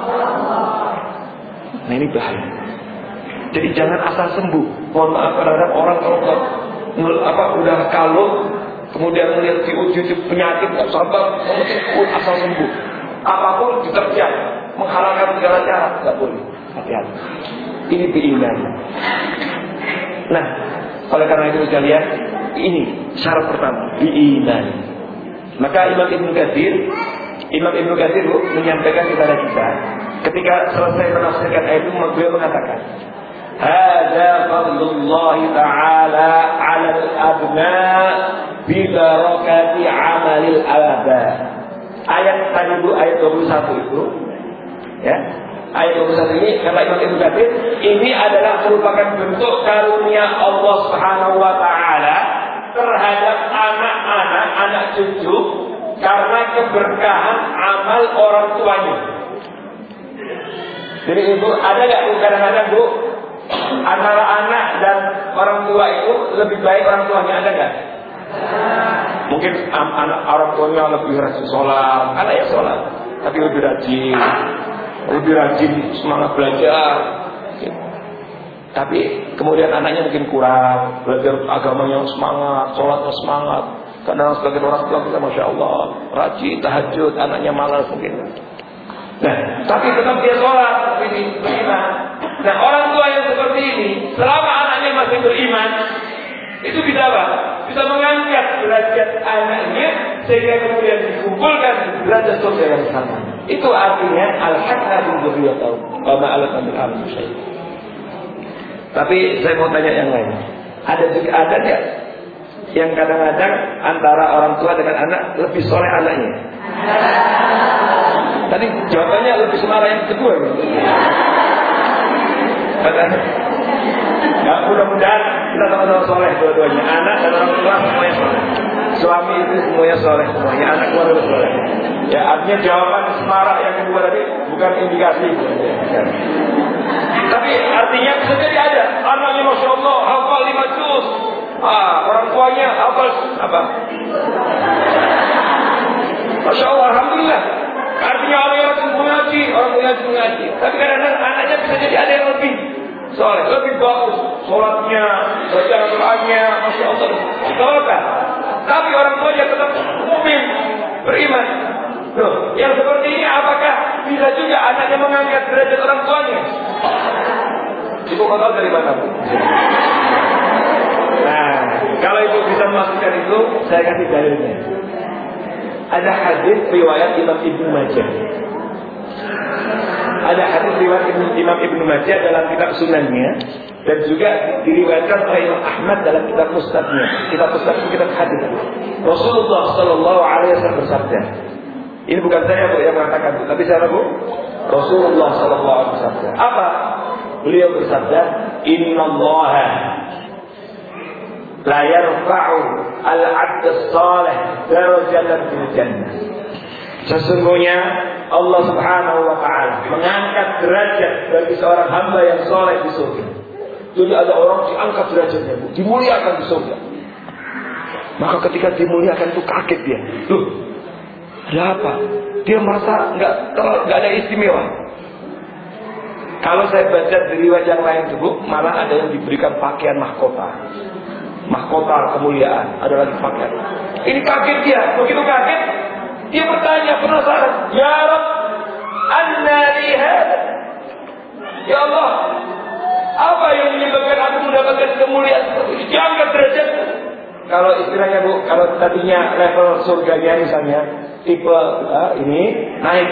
Nah ini bahaya. Jadi jangan asal sembuh. Mohon maaf kadang-kadang orang kalau apa udah kalung kemudian melihat diuji penyakit tak sabar asal sembuh. Apapun diterjang, menghalalkan segala cara, tidak boleh. Hati-hati. Ini beriman. Nah, oleh karena itu sekalian, ini syarat pertama, beriman. Maka Imam Ibnu Katsir, Imam Ibnu Katsir menyampaikan kepada kita, ketika selesai menafsirkan ayat itu, beliau mengatakan, "Hadza fadlullah ta'ala 'ala al-abna bi barakati 'amalil aba." Ayat tadi bu, ayat dua puluh satu itu, ya, ayat dua puluh satu ini kata Imam Ibnu Katsir, ini adalah merupakan bentuk karunia Allah Subhanahu Wa Taala terhadap anak-anak, anak cucu, karena keberkahan amal orang tuanya. Jadi ibu ada nggak bu kadang-kadang bu antara anak dan orang tua itu lebih baik orang tuanya, ada nggak? Mungkin anak orang tuanya lebih rajin sholat, anak ya sholat, tapi lebih rajin, lebih rajin semangat belajar. Tapi kemudian anaknya mungkin kurang belajar agamanya semangat, sholatnya semangat. Karena sebagian orang tua kita masya Allah rajin tahajud, anaknya malas mungkin. Nah, tapi tetap dia sholat, tapi beriman. Nah, orang tua yang seperti ini, selama anaknya masih beriman, itu bisa apa? Bisa mengangkat derajat anaknya sehingga kemudian dikumpulkan derajat surga yang sama. Itu artinya al-hakna bil dzurriyyah wa ma alaka bil amal syai'. Tapi saya mau tanya yang lain. Ada juga ada enggak yang kadang-kadang antara orang tua dengan anak lebih soleh anaknya? Tadi jawabannya lebih semarah yang kedua. Ya, mudah-mudahan kita sama-sama soleh dua-duanya, anak dan orang tua semuanya soleh, suami itu semuanya soleh, semuanya anak keluarga soleh. Ya, artinya jawaban semarak yang kedua tadi bukan indikasi. Tapi artinya bisa jadi ada. Anaknya Masya Allah hafal lima juz. Ah, orang tuanya hafal apa? Masya Allah, Alhamdulillah. Artinya orang yang rajin mengaji, orang yang rajin mengaji. Tapi kadang-kadang anaknya bisa jadi ada yang lebih soleh, lebih bagus. Sholatnya, bacaan Al-Qurannya, Masya Allah. Tolongkan. Tapi orang tuanya tetap mukmin, beriman. Loh, yang seperti ini apakah bisa juga anaknya mengangkat derajat orang tuanya? Ibu kau tahu dari mana? Nah, kalau ibu bisa memastikan itu, saya kasih dalilnya. Ada hadis riwayat Imam Ibnu Majah. Ada hadis riwayat Imam Ibnu Majah dalam kitab Sunannya, dan juga diriwayatkan oleh Imam Ahmad dalam kitab Musnadnya. Kitab Musnad itu kitab hadis. Rasulullah Shallallahu Alaihi Wasallam bersabda. Ini bukan saya Bu yang mengatakan, tapi siapa Bu? Rasulullah Shallallahu Alaihi Wasallam. Apa? Beliau bersabda, Inna Allah la yarfa'u al-'abd as-salih darajatan fil jannah. Sesungguhnya Allah Subhanahu wa taala mengangkat derajat bagi seorang hamba yang saleh di surga. Jadi ada orang diangkat derajatnya, Bu, dimuliakan di surga. Maka ketika dimuliakan itu kaget dia. Loh, ada apa? Dia merasa enggak enggak ada istimewa. Kalau saya baca di riwayat yang lain itu, Bu, malah ada yang diberikan pakaian mahkota. Mahkota kemuliaan, ada lagi pakaian. Ini kaget dia, begitu kaget, dia bertanya penasaran, Ya Rabb, anna li hadha? Ya Allah, apa yang menyebabkan aku mendapatkan kemuliaan seperti ini? Diangkat derajat. Kalau istilahnya Bu, kalau tadinya level surganya misalnya tipe uh, ini naik,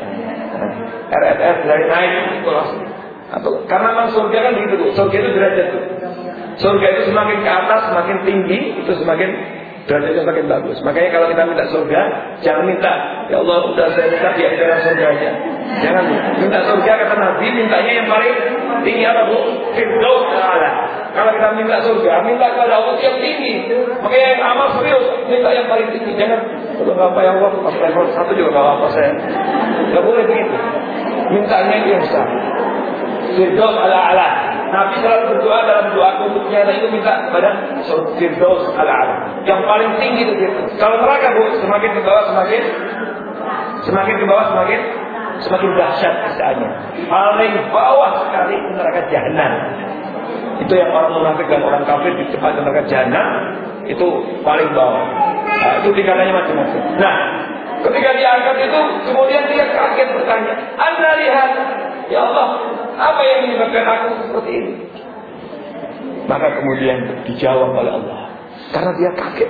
R F F dari naik kelas. Atau karena memang surga kan begitu Bu, surga itu derajat tuh. Surga itu semakin ke atas, semakin tinggi, itu semakin derajatnya semakin bagus. Makanya kalau kita minta surga, jangan minta, Ya Allah, udah saya minta di dalam surganya. Jangan minta surga, kata Nabi, mintanya yang paling tinggi apa Bu? Firdaus a'la. Kalau kita minta surga, minta kepada Allah yang tinggi. Makanya yang amal serius, minta yang paling tinggi. Jangan, kalau nggak apa ya Allah, pas level satu juga nggak apa saya. Nggak boleh begitu. Mintanya yang besar. Firdaus a'la. Nabi selalu berdoa dalam doa kunutnya itu minta kepada Firdaus al-A'la. Yang paling tinggi itu Firdaus. Kalau neraka Bu, semakin ke bawah semakin semakin ke bawah semakin semakin dahsyat keadaannya. Paling bawah sekali neraka Jahanam. Itu yang orang munafik dan orang kafir di tempat neraka Jahanam itu paling bawah. Nah, itu tingkatannya macam-macam. Nah, ketika diangkat itu kemudian dia kaget bertanya, "Anda lihat, ya Allah, apa yang menyebabkan aku seperti ini?" Maka kemudian dijawab oleh Allah, karena dia kaget.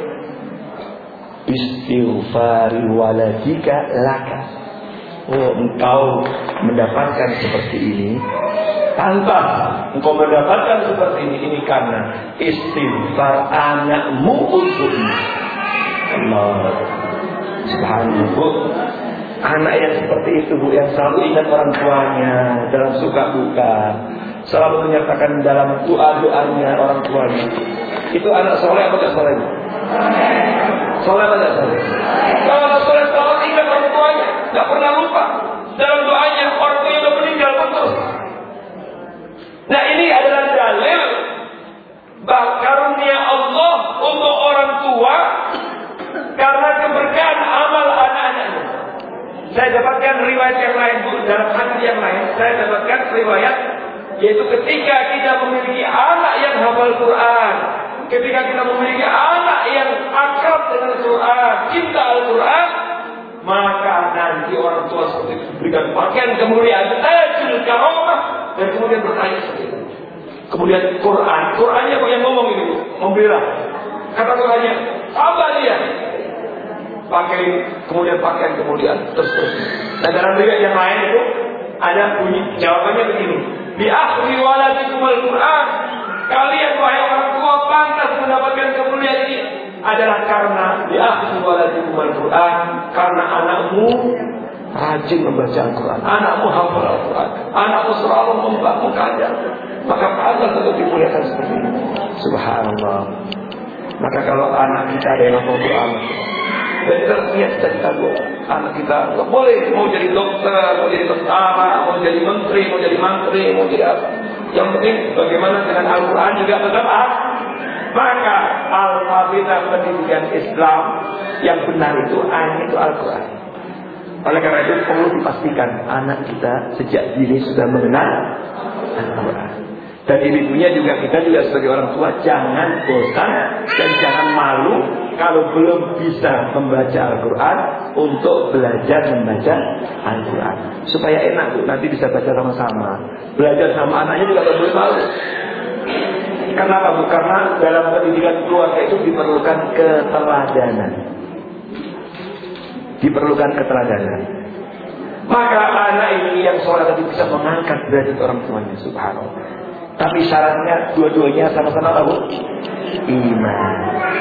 Istighfari waladika laka. Oh, engkau mendapatkan seperti ini tanpa engkau mendapatkan seperti ini ini karena istighfar anakmu untukmu. Allah Subhanallah. Anak yang seperti itu Bu, yang selalu ingat orang tuanya dalam suka duka, selalu menyertakan dalam doa-doanya orang tuanya. Itu anak soleh atau tidak soleh? Soleh atau tidak soleh? Kalau anak soleh selalu ingat orang tuanya, tidak pernah lupa dalam doanya, orang tuanya sudah meninggal betul. Nah, ini adalah dalil bahwa karunia Allah untuk orang tua karena keberkahan amal anak-anaknya. Saya dapatkan riwayat yang lain Bu, dalam hadis yang lain saya dapatkan riwayat, yaitu ketika kita memiliki anak yang hafal Quran, ketika kita memiliki anak yang akrab dengan Quran, cinta Al-Quran, maka nanti orang tua seperti itu diberikan pakaian kemuliaan, tajul karamah, dan kemudian bertanya seperti itu. Kemudian Quran, Qurannya yang ngomong ini Bu, membela. Kata Qurannya, apa dia? Pakai kemudian pakaian kemudian terus terus. Nah, dalam riwayat yang lain itu ada bunyi jawabannya begini. Bi akhri waladikum al-Quran. Kalian wahai orang tua pantas mendapatkan kemuliaan ini adalah karena bi akhri waladikum al-Quran, karena anakmu rajin membaca Al-Quran, anakmu hafal Al-Quran, anakmu selalu membangun kajian, maka pantas untuk dimuliakan seperti ini. Subhanallah. Maka kalau anak kita ada yang hafal Quran, Dan kita lihat cita-cita anak kita nggak boleh mau jadi dokter, mau jadi tentara, mau jadi menteri, mau jadi mantri, mau jadi apa. Yang penting bagaimana dengan Al-Quran juga tetap ah. Maka alfabeta pendidikan Islam yang benar itu hanya itu Al-Quran. Oleh karena itu perlu dipastikan anak kita sejak dini sudah mengenal Al-Quran. Dan ibunya juga, kita juga sebagai orang tua jangan bosan dan jangan malu kalau belum bisa membaca Al-Quran untuk belajar membaca Al-Quran. Supaya enak, Bu, nanti bisa baca sama-sama. Belajar sama anaknya juga tidak boleh malu. Kenapa, Bu? Karena dalam pendidikan keluarga itu diperlukan keteladanan. Diperlukan keteladanan. Maka anak ini yang sholat tadi bisa mengangkat derajat orang tuanya, subhanallah. Tapi syaratnya dua-duanya sama-sama apa? Iman.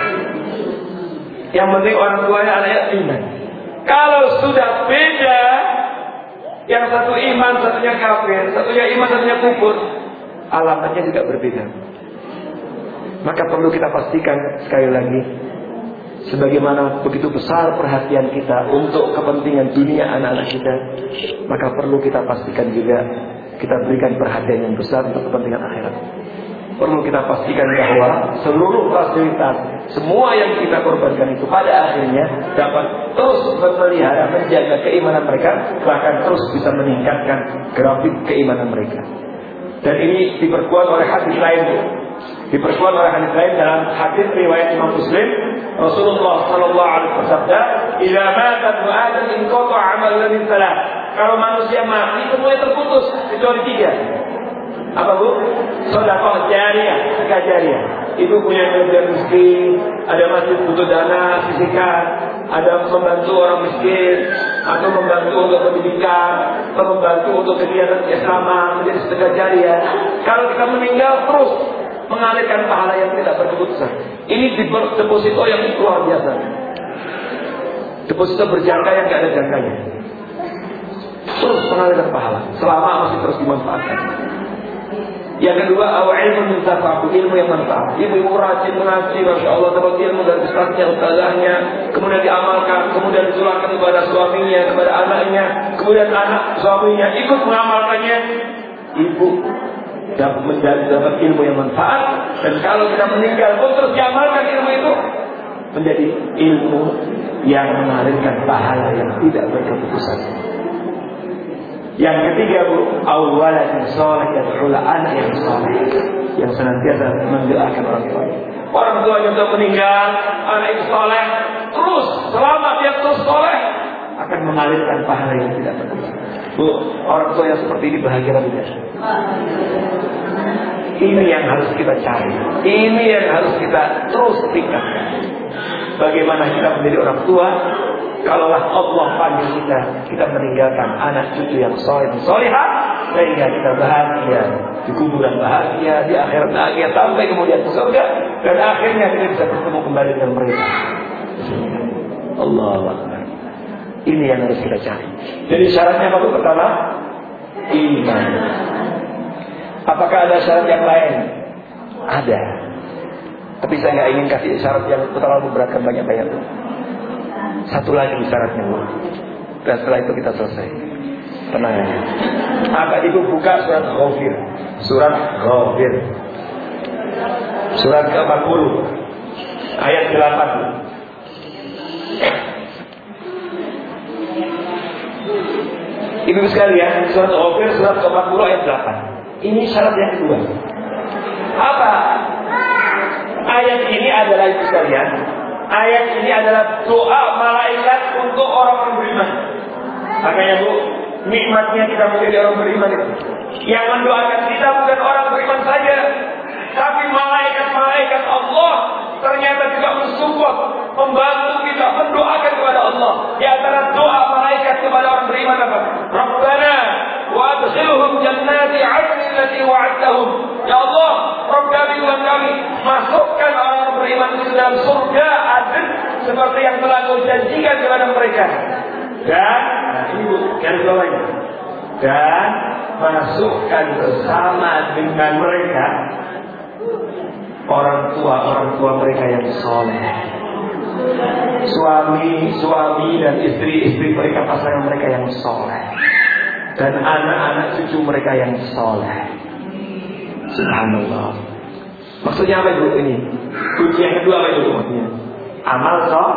Yang penting orang tuanya anaknya iman. Kalau sudah beda, yang satu iman, satunya kafir, satunya iman, satunya kufur, alamatnya juga berbeda. Maka perlu kita pastikan sekali lagi, sebagaimana begitu besar perhatian kita untuk kepentingan dunia anak-anak kita, maka perlu kita pastikan juga kita berikan perhatian yang besar untuk kepentingan akhirat. Perlu kita pastikan bahwa seluruh fasilitas, semua yang kita korbankan itu pada akhirnya dapat terus memelihara, menjaga keimanan mereka, bahkan terus bisa meningkatkan grafik keimanan mereka. Dan ini diperkuat oleh hadis lain, diperkuat oleh hadis lain dalam hadis riwayat Imam Muslim. Rasulullah Sallallahu Alaihi Wasallam bersabda, "Idza mata Adam inqata 'amaluhu min salat." Kalau manusia mati semuanya terputus kecuali tiga. Apa, Bu? Sedekah jariyah, sedekah jariyah. Ibu punya keluarga miskin, ada masjid butuh dana sisihkan, ada membantu orang miskin, atau membantu untuk pendidikan, atau membantu untuk kegiatan keislaman, menjadi sedekah jariyah. Kalau kita meninggal terus mengalirkan pahala yang tidak berkeputusan. Ini deposito yang luar biasa. Deposito berjangka yang tidak ada jangkanya. Terus mengalirkan pahala selama masih terus dimanfaatkan. Yang kedua, awal ilmu mintafa'u, ilmu yang manfaat. Ibu-ibu rajin mengaji, masya Allah, dapat ilmu dari ustaznya, ustazahnya, kemudian diamalkan, kemudian ditularkan kepada suaminya, kepada anaknya, kemudian anak suaminya ikut mengamalkannya. Ibu dapat menjadi dapat ilmu yang manfaat, dan kalau kita meninggal pun terus diamalkan ilmu itu menjadi ilmu yang mengalirkan pahala yang tidak berkeputusan. Yang ketiga, Bu, awalan soleh yad'ula, anak yang soleh yang senantiasa mendoakan orang tuanya. Orang tuanya sudah meninggal, anak itu soleh, terus selama dia terus soleh akan mengalirkan pahala yang tidak berkeputusan. Bu, orang tua yang seperti ini bahagia tidak? Ini yang harus kita cari. Ini yang harus kita terus tingkatkan. Bagaimana kita menjadi orang tua? Kalaulah Allah panggil kita, kita meninggalkan anak cucu yang soleh dan solehah, sehingga kita bahagia di kuburan, bahagia di akhirat, bahagia sampai kemudian ke surga, dan akhirnya kita bisa bertemu kembali dengan mereka. Allahu Akbar. Ini yang harus kita cari. Jadi syaratnya apa? Pertama, iman. Apakah ada syarat yang lain? Ada. Tapi saya nggak ingin kasih syarat yang terlalu memberatkan banyak-banyak. Satu lagi syaratnya, Bu. Dan setelah itu kita selesai. Tenang aja. Maka Ibu buka surat Ghafir. Surat Ghafir. Surat ke empat puluh. Ayat delapan. Ibu sekalian, surat Ghafir surat ke empat puluh ayat delapan. Ini syarat yang kedua. Apa? Ayat ini adalah, Ibu sekalian, ayat ini adalah doa malaikat untuk orang beriman. Makanya, Bu, nikmatnya kita menjadi orang beriman itu. Yang mendoakan kita bukan orang beriman saja, tapi malaikat-malaikat Allah ternyata juga mensupport, membantu kita, mendoakan kepada Allah. Di antara doa malaikat kepada orang beriman apa? Rabbana wa adkhilhum jannati 'adnin allati wa'adtahum. Ya Allah, Rabb kami, Tuhan kami, masukkan orang beriman itu dalam surga adil seperti yang telah Kau janjikan kepada mereka. Dan nah ini, Bu, garis bawahnya. Dan masukkan bersama dengan mereka orang tua orang tua mereka yang soleh. suami-suami dan istri-istri mereka, pasangan mereka yang soleh, dan anak-anak cucu mereka yang soleh. Subhanallah. Maksudnya apa itu ini? Kunci yang kedua apa itu maksudnya? Amal soleh.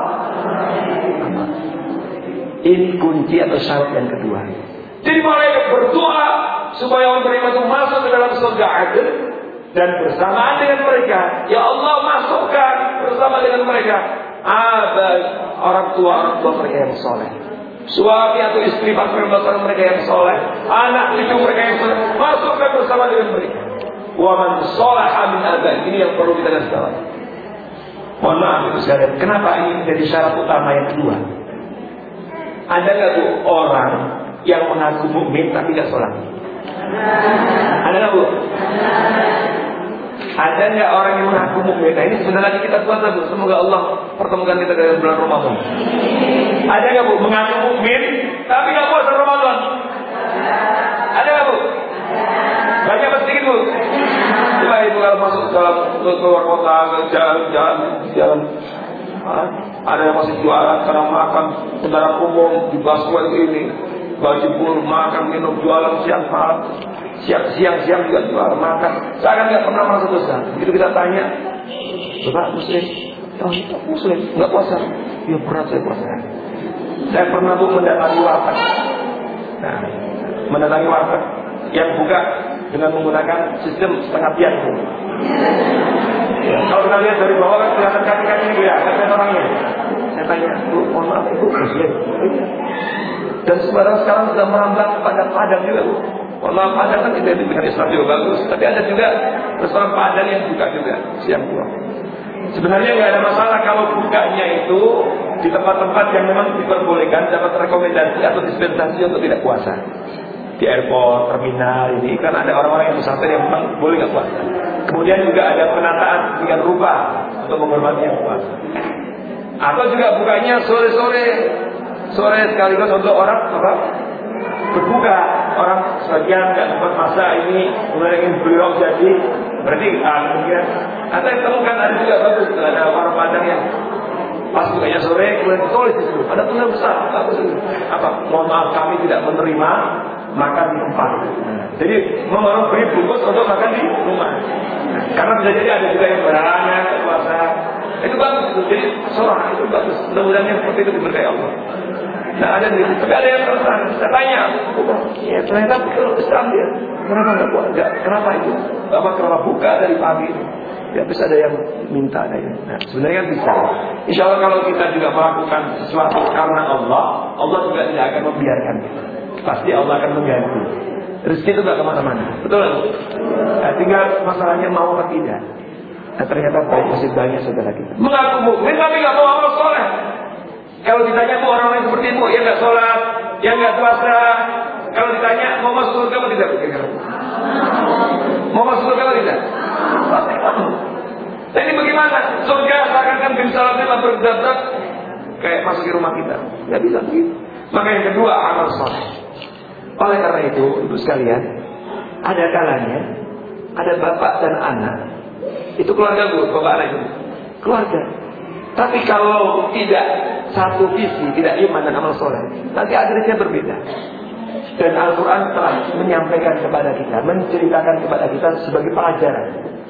Ini kunci atau syarat yang kedua. Jadi mereka berdoa supaya orang beriman itu masuk ke dalam surga adil, dan bersamaan dengan mereka, ya Allah masukkan bersama dengan mereka ada orang tua orang tua mereka yang soleh, suami atau istri pasangan mereka yang soleh, anak cucu mereka yang soleh, masukkan bersama dengan mereka. Wa man sholaha min abaih, ini yang perlu kita garis bawahi. Mohon maaf itu sekalian, kenapa ini menjadi syarat utama yang kedua? Ada nggak tuh orang yang mengaku mukmin tapi tidak sholat? Ada nggak bu? Ada nggak orang yang mengaku mukmin? Nah ini sebentar lagi kita puasa bu. Semoga Allah pertemukan kita dengan bulan Ramadan. Ada nggak bu mengaku mukmin tapi nggak puasa Ramadan? Ada nggak bu? Banyak apa sedikit bu? Coba ibu kalau masuk dalam keluar kota, jalan-jalan, jalan. Ada yang masih jualan karena makan kendaraan umum di busway ini, baju pun makan minum jualan siang malam, siang siang siang juga jualan makan. Saya kan nggak pernah merasa dosa. Begitu kita tanya, Bapak Muslim? Oh, Muslim, nggak puasa? Ya pernah saya puasa. Saya pernah bu mendatangi warteg. Nah, mendatangi warteg yang buka dengan menggunakan sistem setengah tiang. Ya, kalau kita lihat dari bawah kan kelihatan kaki-kaki ini ya, kan orangnya. Saya tanya, bu, mohon maaf ibu Muslim? Dan sekarang sekarang sudah merambah kepada Padang juga bu. Mohon maaf, Padang kan identik dengan Islam juga bagus, tapi ada juga restoran Padang yang buka juga siang pulang. Sebenarnya nggak ada masalah kalau bukanya itu di tempat-tempat yang memang diperbolehkan, dapat rekomendasi atau dispensasi untuk tidak puasa. Di airport, terminal ini kan ada orang-orang yang musafir yang memang boleh nggak puasa. Kemudian juga ada penataan dengan rupa untuk menghormati yang puasa. Atau juga bukanya sore-sore, sore sekaligus untuk orang apa? Berbuka. Orang sebagian nggak sempat masa ini, kemudian ingin beli rok jadi, berarti ah, kemudian. Atau yang temukan ada juga bagus, ada orang Padang yang pas bukanya sore, kemudian tulis di situ, ada tulisan besar, bagus itu. Apa? Mohon maaf kami tidak menerima makan di tempat. Jadi memang beri bungkus untuk makan di rumah. Karena bisa jadi ada juga yang berhalangan puasa. Itu bagus itu. Jadi seorang itu bagus. Mudah-mudahan yang seperti itu diberkahi Allah. Nah ada di tapi ada yang terus saya tanya, ya ternyata betul Islam dia. Kenapa nggak buat? Nggak. Kenapa itu? Apa kenapa buka dari pagi? Ya bisa ada yang minta ada yang. Nah, sebenarnya kan bisa. Insya Allah kalau kita juga melakukan sesuatu karena Allah, Allah juga tidak akan membiarkan kita. Pasti Allah akan mengganti. Rezeki itu gak kemana-mana. Betul kan? Nah, tinggal masalahnya mau atau tidak. Nah, ternyata banyak, masih banyak saudara kita mengaku mukmin tapi gak mau amal soleh. Kalau ditanya mau orang lain seperti itu, ya gak sholat, ya gak puasa. Kalau ditanya mau masuk surga atau tidak? Mau masuk surga atau tidak? Pasti kamu. Nah, ini bagaimana? Surga seakan-akan bin Salamnya berdadak kayak masuk di rumah kita. Gak bisa begitu. Maka yang kedua amal soleh. Oleh karena itu, ibu sekalian, ada kalanya ada bapak dan anak. Itu keluarga bu, bapak anak itu keluarga. Tapi kalau tidak satu visi, tidak iman dan amal soleh, nanti akhirnya berbeda. Dan Al-Quran telah menyampaikan kepada kita, menceritakan kepada kita sebagai pelajaran.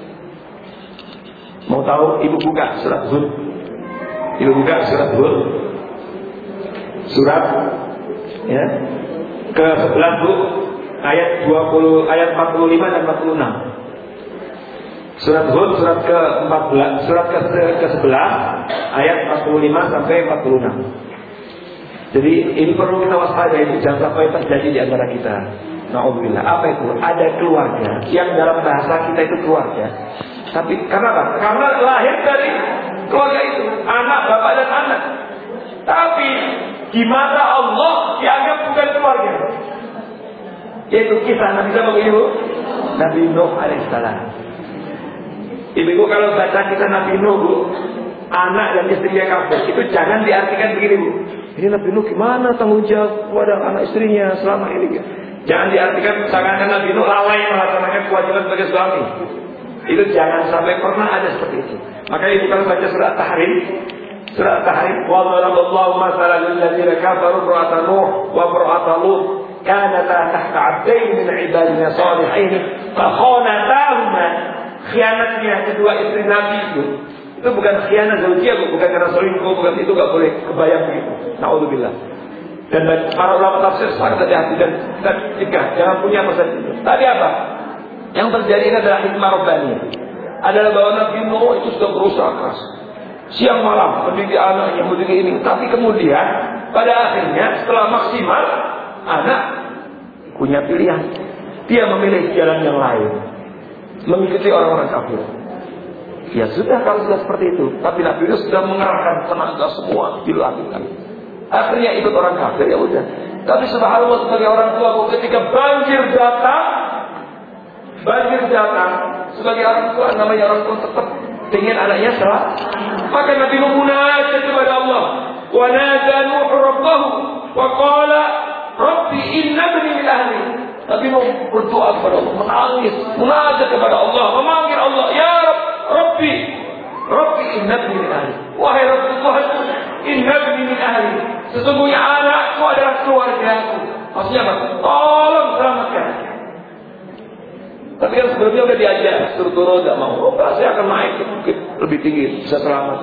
Mau tahu? Ibu buka surat Hud. Ibu buka surat Hud. Surat ya ke sebelas bu, ayat dua puluh, ayat empat puluh lima dan empat puluh enam. Surat Hud surat ke empat belas, surat ke ke sebelas ayat empat puluh lima sampai empat puluh enam. Jadi ini perlu kita waspadai, jangan sampai terjadi di antara kita. Nauzubillah. Apa itu? Ada keluarga yang dalam bahasa kita itu keluarga. Tapi karena apa? Karena lahir dari keluarga itu, anak, bapak dan anak. Tapi di mata Allah dianggap bukan keluarga. Yaitu kisah Nabi siapa ibu? Nabi Nuh alaihissalam. Ibu kalau baca kisah Nabi Nuh bu, anak dan istrinya kafir, itu jangan diartikan begini bu. Ini Nabi Nuh gimana tanggung jawab kepada anak istrinya selama ini? Jangan diartikan seakan-akan Nabi Nuh lalai melaksanakan kewajiban sebagai suami. Itu jangan sampai pernah ada seperti itu. Makanya ibu kalau baca surat Tahrim, Surah Tahrim, wa daraballahu mathalan lil ladzina kafaru imra'ata Nuh wa imra'ata Lut kanata tahta 'abdayn min 'ibadina shalihin fa khanatahuma. Khianatnya kedua istri Nabi itu itu bukan khianat zaujiyah, bukan karena selingkuh, bukan, itu enggak boleh kebayang begitu. Nauzubillah. Dan para ulama tafsir sepakat hati dan dan tiga jangan punya pesan itu. Tadi apa? Yang terjadi ini adalah hikmah rabbaniyah. Adalah bahwa Nabi Nuh itu sudah berusaha keras. Siang malam mendidik anaknya, mendidik ini. Tapi kemudian pada akhirnya setelah maksimal, anak punya pilihan. Dia memilih jalan yang lain, mengikuti orang-orang kafir. Ya sudah kalau sudah seperti itu. Tapi Nabi Nuh sudah mengerahkan tenaga semua dilakukan. Akhirnya ikut orang kafir, ya udah. Tapi subhanallah sebagai orang tua, ketika banjir datang, banjir datang, sebagai orang tua, namanya orang tua tetap ingin anaknya salah. Maka Nabi Nuh munajat kepada Allah. Wa nada Nuh rabbahu wa qala rabbi inna ibni min ahli. Nabi Nuh berdoa kepada Allah, menangis, munajat kepada Allah, memanggil Allah, ya Rabb, Rabbi, Rabbi inna ibni min ahli. Wahai Rabb Tuhan, inna ibni min ahli. Sesungguhnya anakku adalah keluargaku. Maksudnya apa? Tolong selamatkan. Tapi kan sebelumnya udah diajak, turun-turun tidak mau. Oh, saya akan naik ke bukit lebih tinggi, bisa selamat.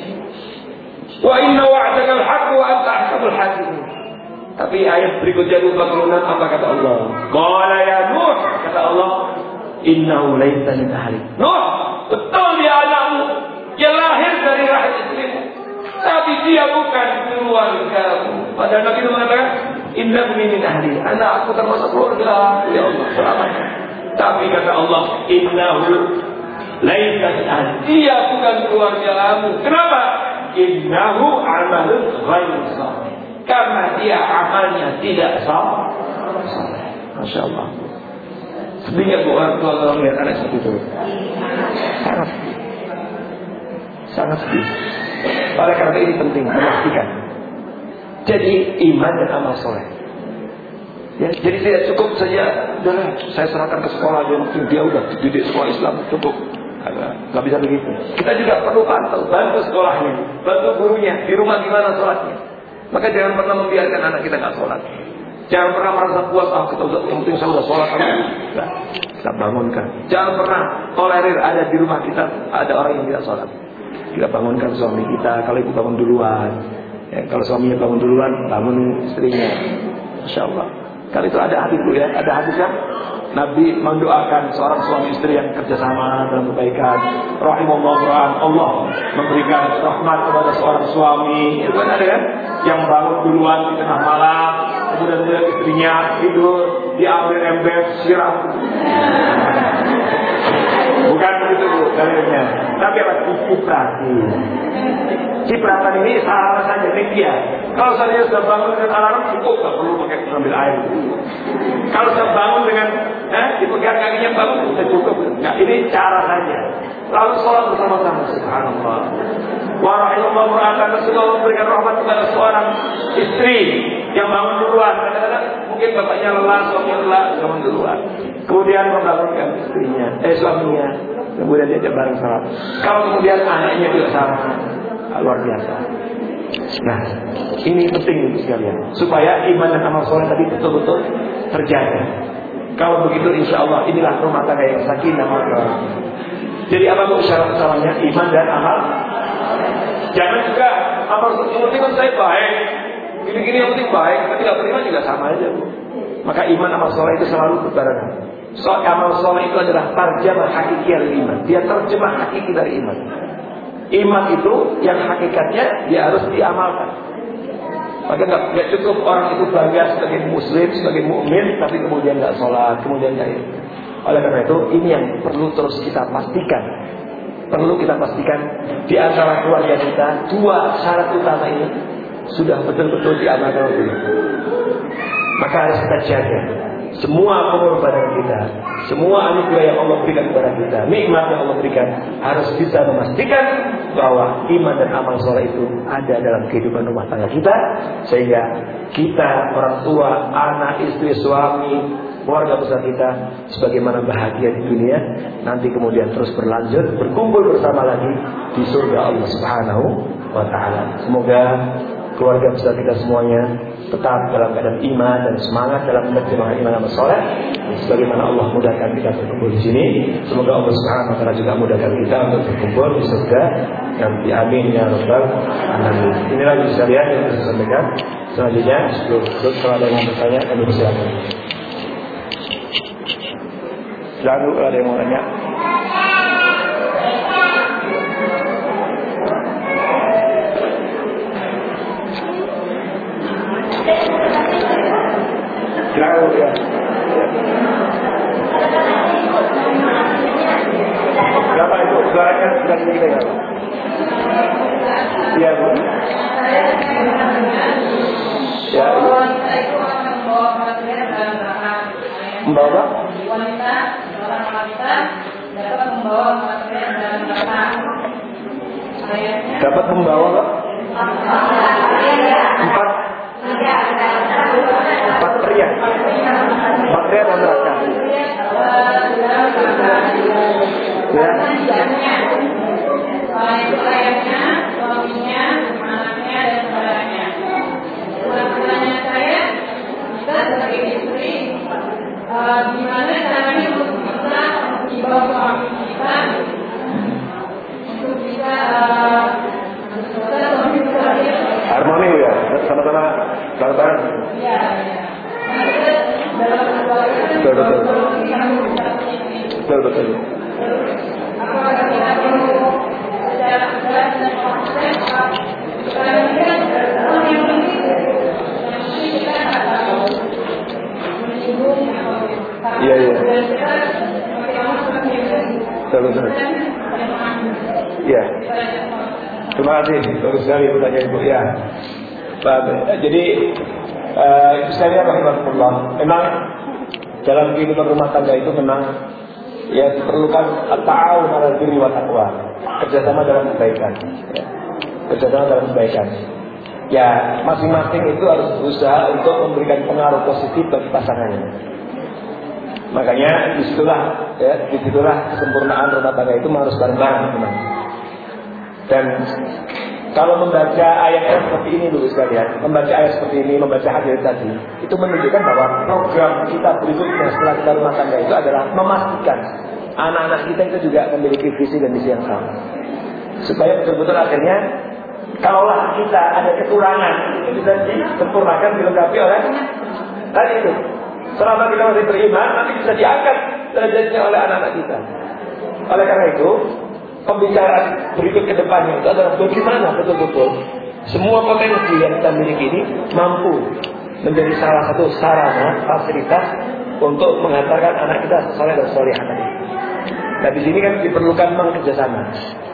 Wa inna wa'daka al-haq wa anta ahkamul hakimin. Tapi ayat berikutnya dua puluh enam apa kata Allah? Qala ya Nuh, kata Allah, innahu laysa min ahli. Nuh, betul dia anakmu, dia lahir dari rahim istrimu, tapi dia bukan keluargamu. Padahal Nabi Nuh mengatakan, inna ibni min ahli, anakku termasuk keluarga. Ya Allah, selamatkan. Tapi kata Allah, innahu laisa min ahli, dia bukan keluargamu. Kenapa? Innahu amalun ghairu salih, karena dia amalnya tidak sah. Masya Allah. Sedihnya orang tua kalau melihat anak seperti itu. Sangat sedih. Sangat sedih. Oleh karena ini penting memastikan. Jadi iman dan amal soleh. Ya, jadi tidak cukup saja, udah saya serahkan ke sekolah aja, dia udah dididik sekolah Islam cukup. Nggak bisa begitu. Kita juga perlu pantau, bantu sekolahnya, bantu gurunya, di rumah gimana sholatnya. Maka jangan pernah membiarkan anak kita nggak sholat. Jangan pernah merasa puas, ah kita udah, yang penting saya udah sholat. Nah, kita bangunkan. Jangan pernah tolerir ada di rumah kita ada orang yang tidak sholat. Kita bangunkan suami kita. Kalau ibu bangun duluan, ya, kalau suaminya bangun duluan, bangun istrinya. Insya Allah. Kalau itu ada hadis ya, ada hadis kan? Nabi mendoakan seorang suami istri yang kerjasama dalam kebaikan. Rahimahullah Quran, Allah memberikan rahmat kepada seorang suami. Itu kan ada kan? Yang bangun duluan di tengah malam, kemudian melihat istrinya tidur, diambil ember siram. Bukan begitu bu, dalilnya. Tapi apa? Ciprati. Cipratan ini salah saja dia. Kalau saya sudah bangun dengan alarm cukup, tak perlu pakai ambil air. Kalau sudah bangun dengan eh, dipegang kakinya bangun sudah cukup. Nah, ini cara saja. Lalu sholat bersama-sama. Subhanallah. Wa rahimahullah Quran, Rasulullah memberikan rahmat kepada seorang istri yang bangun duluan. Kadang-kadang mungkin bapaknya lelah, suaminya lelah, bangun duluan. Kemudian membangunkan istrinya, eh suaminya. Kemudian dia bareng salat. Kalau kemudian anaknya juga sama, luar biasa. Nah, ini penting sekalian, supaya iman dan amal soleh tadi betul-betul terjaga. Kalau begitu, insya Allah inilah rumah tangga yang sakinah mawaddah. Jadi apa bu syarat-syaratnya iman dan amal? Jangan juga amal yang penting kan saya baik, gini-gini yang penting baik, tapi tidak beriman juga sama aja bu. Maka iman amal soleh itu selalu berbarengan. Soal amal soleh itu adalah tarjamah hakiki dari iman. Dia terjemah hakiki dari iman. Iman itu yang hakikatnya dia harus diamalkan. Maka nggak cukup orang itu bangga sebagai muslim, sebagai mukmin, tapi kemudian nggak sholat, kemudian nggak itu. Oleh karena itu ini yang perlu terus kita pastikan. Perlu kita pastikan di antara keluarga kita dua syarat utama ini sudah betul-betul diamalkan oleh kita. Maka harus kita jaga semua pengorbanan kita, semua anugerah yang Allah berikan kepada kita, nikmat yang Allah berikan, harus bisa memastikan bahwa iman dan amal soleh itu ada dalam kehidupan rumah tangga kita, sehingga kita orang tua, anak, istri, suami, keluarga besar kita sebagaimana bahagia di dunia, nanti kemudian terus berlanjut berkumpul bersama lagi di surga Allah Subhanahu wa ta'ala. Semoga keluarga besar kita semuanya tetap dalam keadaan iman dan semangat dalam mengerjakan iman dan soleh. Sebagaimana Allah mudahkan kita berkumpul di sini, semoga Allah Subhanahu wa taala juga mudahkan kita untuk berkumpul di surga nanti. Amin ya rabbal alamin. Inilah yang bisa lihat yang saya sampaikan. Selanjutnya, sebelum kalau ada yang mau bertanya, kami persilakan. Silakan kalau ada yang mau tanya. Silakan ya. Berapa itu? Suaranya sudah kita ya. Iya Bu. Ya. Membawa wanita, seorang wanita dapat membawa material dalam kata. Dapat membawa Pak? Empat. Empat pria. Material dalam neraka. Ya. Selain itu ayahnya, suaminya, anaknya dan saudaranya. Pertanyaan saya, kita sebagai istri, uh, gimana caranya untuk bisa menghibau suami kita untuk bisa uh, suami kita harmoni ya, sama-sama bareng-bareng. Iya, iya. Dalam betul betul. Betul betul. Apakah kita perlu secara jelas dan konsep? Sekarang ini kan orang yang penting, yang penting kita nggak tahu menyinggung atau Iya iya. dan kita bagaimana sebagai Betul betul. Iya. Terima kasih, bagus sekali pertanyaan Ibu ya. Jadi uh, itu saya rahimahullah. Memang dalam kehidupan rumah tangga itu memang ya diperlukan at-ta'awun 'alal birri wa taqwa, kerjasama dalam kebaikan. Ya. Kerjasama dalam kebaikan. Ya, masing-masing itu harus berusaha untuk memberikan pengaruh positif bagi pasangannya. Makanya disitulah, ya, disitulah kesempurnaan rumah tangga itu harus bareng-bareng, teman. Dan kalau membaca ayat seperti ini dulu sekalian, membaca ayat seperti ini, membaca hadis tadi, itu menunjukkan bahwa program kita berikutnya setelah kita rumah tangga itu adalah memastikan anak-anak kita itu juga memiliki visi dan misi yang sama, supaya betul-betul akhirnya kalaulah kita ada kekurangan itu bisa disempurnakan, dilengkapi oleh tadi itu. Selama kita masih beriman, nanti bisa diangkat derajatnya oleh anak-anak kita. Oleh karena itu, pembicaraan berikut ke depannya itu adalah bagaimana betul-betul semua potensi yang kita miliki ini mampu menjadi salah satu sarana fasilitas untuk mengantarkan anak kita soleh dan solehah tadi. Nah di sini kan diperlukan kerjasama.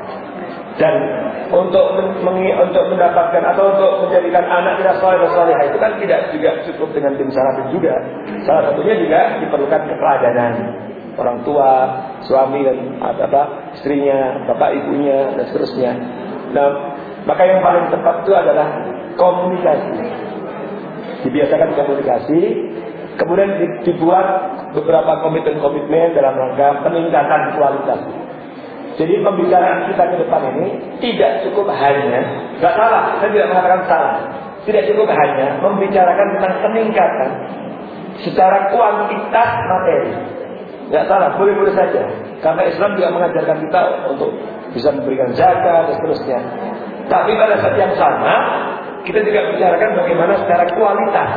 Dan untuk men- untuk mendapatkan atau untuk menjadikan anak kita soleh dan solehah itu kan tidak juga cukup dengan tim salafin juga. Salah satunya juga diperlukan keteladanan orang tua, suami dan apa istrinya, bapak ibunya dan seterusnya. Nah, maka yang paling tepat itu adalah komunikasi. Dibiasakan komunikasi, kemudian dibuat beberapa komitmen-komitmen dalam rangka peningkatan kualitas. Jadi pembicaraan kita ke depan ini tidak cukup hanya, nggak salah, saya tidak mengatakan salah, tidak cukup hanya membicarakan tentang peningkatan secara kuantitas materi. Nggak salah, boleh-boleh saja. Karena Islam juga mengajarkan kita untuk bisa memberikan zakat dan seterusnya. Tapi pada saat yang sama, kita juga bicarakan bagaimana secara kualitas.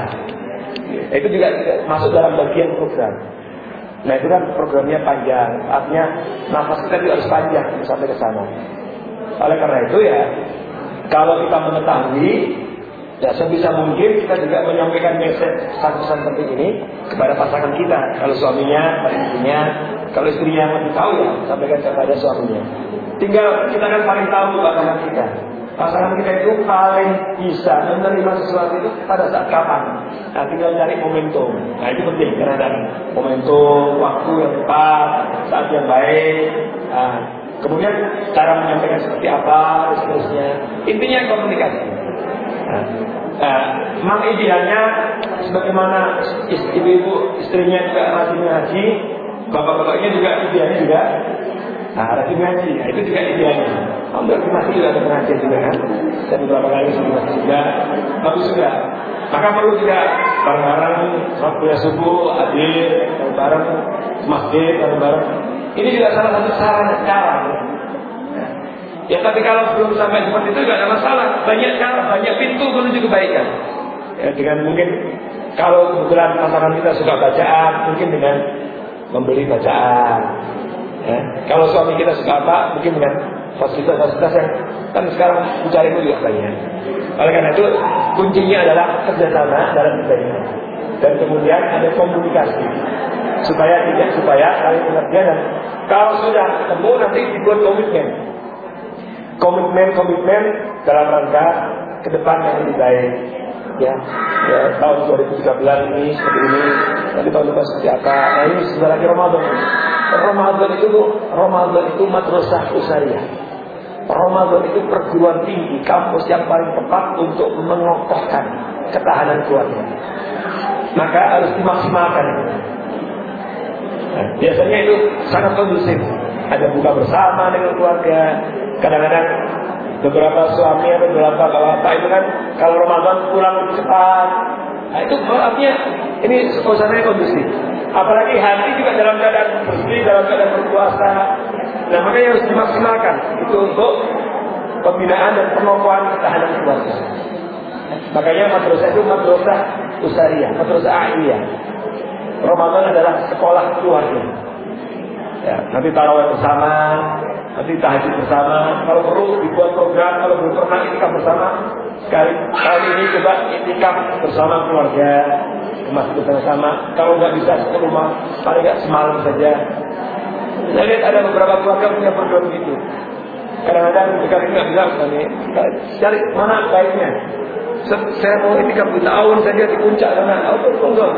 Itu juga masuk dalam bagian program. Nah itu kan programnya panjang, artinya nafas kita juga harus panjang sampai ke sana. Oleh karena itu ya, kalau kita mengetahui, ya sebisa mungkin kita juga menyampaikan message pesan-pesan penting ini kepada pasangan kita. Kalau suaminya, pada istrinya, kalau istrinya lebih tahu ya sampaikan kepada suaminya. Tinggal kita kan paling tahu pasangan kita. Pasangan kita itu paling bisa menerima sesuatu itu pada saat kapan. Nah tinggal cari momentum. Nah itu penting karena ada momentum, waktu yang tepat, saat yang baik. Nah, kemudian cara menyampaikan seperti apa, dan seterusnya. Intinya komunikasi. Nah, nah memang idealnya sebagaimana ibu-ibu istrinya juga rajin ngaji, bapak-bapaknya juga idealnya juga nah, rajin ngaji. Nah, itu juga idealnya. Hampir di masjid juga ada pengajian juga kan. Dan beberapa kali di masjid juga. Bagus juga. Maka perlu juga bareng-bareng waktu subuh, hadir, bareng masjid, bareng-bareng. Ini juga salah satu sarana cara. Ya tapi kalau belum sampai seperti itu juga ada masalah. Banyak cara, banyak pintu menuju kebaikan. Ya, dengan mungkin kalau kebetulan pasangan kita suka bacaan, mungkin dengan membeli bacaan. Ya. Kalau suami kita suka apa, mungkin dengan fasilitas-fasilitas yang kan sekarang mencari itu juga banyak. Oleh karena itu kuncinya adalah kerjasama dalam kebaikan. Dan kemudian ada komunikasi supaya tidak supaya saling pengertian. Dan kalau sudah ketemu nanti dibuat komitmen. Komitmen-komitmen dalam rangka ke depan yang lebih baik. Ya, ya tahun dua ribu tiga belas ini seperti ini, nanti tahun depan seperti apa. Nah ini sebentar lagi Ramadan. Ramadan itu Ramadan itu madrasah usariyah. Ramadan itu perguruan tinggi, kampus yang paling tepat untuk mengokohkan ketahanan keluarga. Maka harus dimaksimalkan. Nah, biasanya itu sangat kondusif. Ada buka bersama dengan keluarga. Kadang-kadang beberapa suami atau beberapa bapak itu kan kalau Ramadan pulang lebih cepat. Nah itu artinya ini suasananya kondusif. Apalagi hati juga dalam keadaan bersih, dalam keadaan berpuasa. Nah makanya harus dimaksimalkan itu untuk pembinaan dan pengokohan ketahanan keluarga. Makanya madrasah itu madrasah usariyah, madrasah ahliyah. Ramadan adalah sekolah keluarga. Ya, nanti tarawih bersama, nanti tahajud bersama. Kalau perlu dibuat program, kalau belum pernah itikaf bersama, sekali kali ini coba itikaf bersama keluarga, ke masjid bersama. Kalau nggak bisa ke rumah, paling nggak semalam saja. Saya lihat ada beberapa keluarga punya program gitu. Kadang-kadang jika nggak bisa, cari mana baiknya. Saya mau itikaf di tahun saja di puncak sana. Oh, enggak.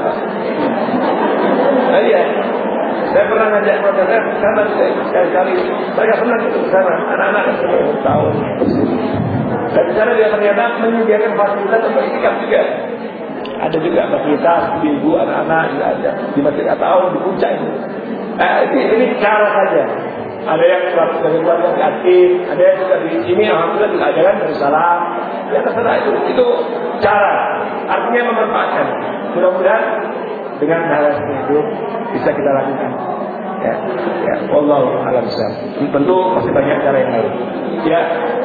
Nah, iya. Saya pernah ngajak keluarga saya ke sana sekali-kali. Mereka senang itu ke sana. Anak-anak sepuluh tahun. Dan di sana dia ternyata menyediakan fasilitas untuk itikaf juga. Ada juga fasilitas ibu, anak-anak juga ada di masjid atau di puncak itu. Nah, ini, ini cara saja. Ada yang dari keluarga aktif, ada yang juga di sini alhamdulillah juga ada kan dari salam. Ya terserah itu, itu cara. Artinya memanfaatkan. Mudah-mudahan dengan hal seperti itu bisa kita lakukan. Ya, ya. Wallahu a'lam bishawab. Tentu masih banyak cara yang lain. Ya.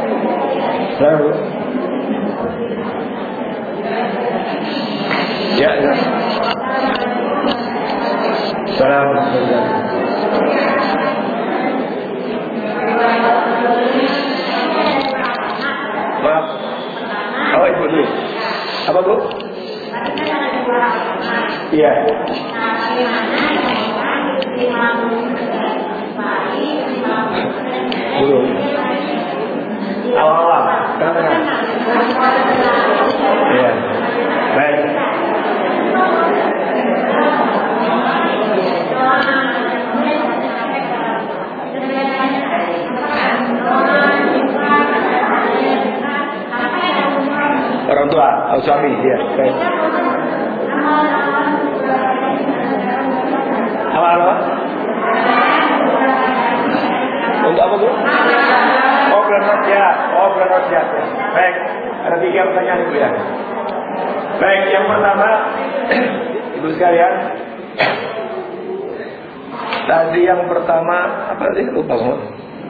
Lalu. Ya, ya. Assalamualaikum. Maaf. Oh, ibu dulu. Apa bu? Iya. Belum. Awal-awal. Kan? Iya. Baik. Orang tua, atau suami, ya. Baik. Apa-apa? Untuk apa bu? Oh bulan Rajab, oh bulan Rajab. Baik, ada tiga pertanyaan ibu ya. Baik, yang pertama, ibu sekalian. Tadi yang pertama apa sih lupa banget?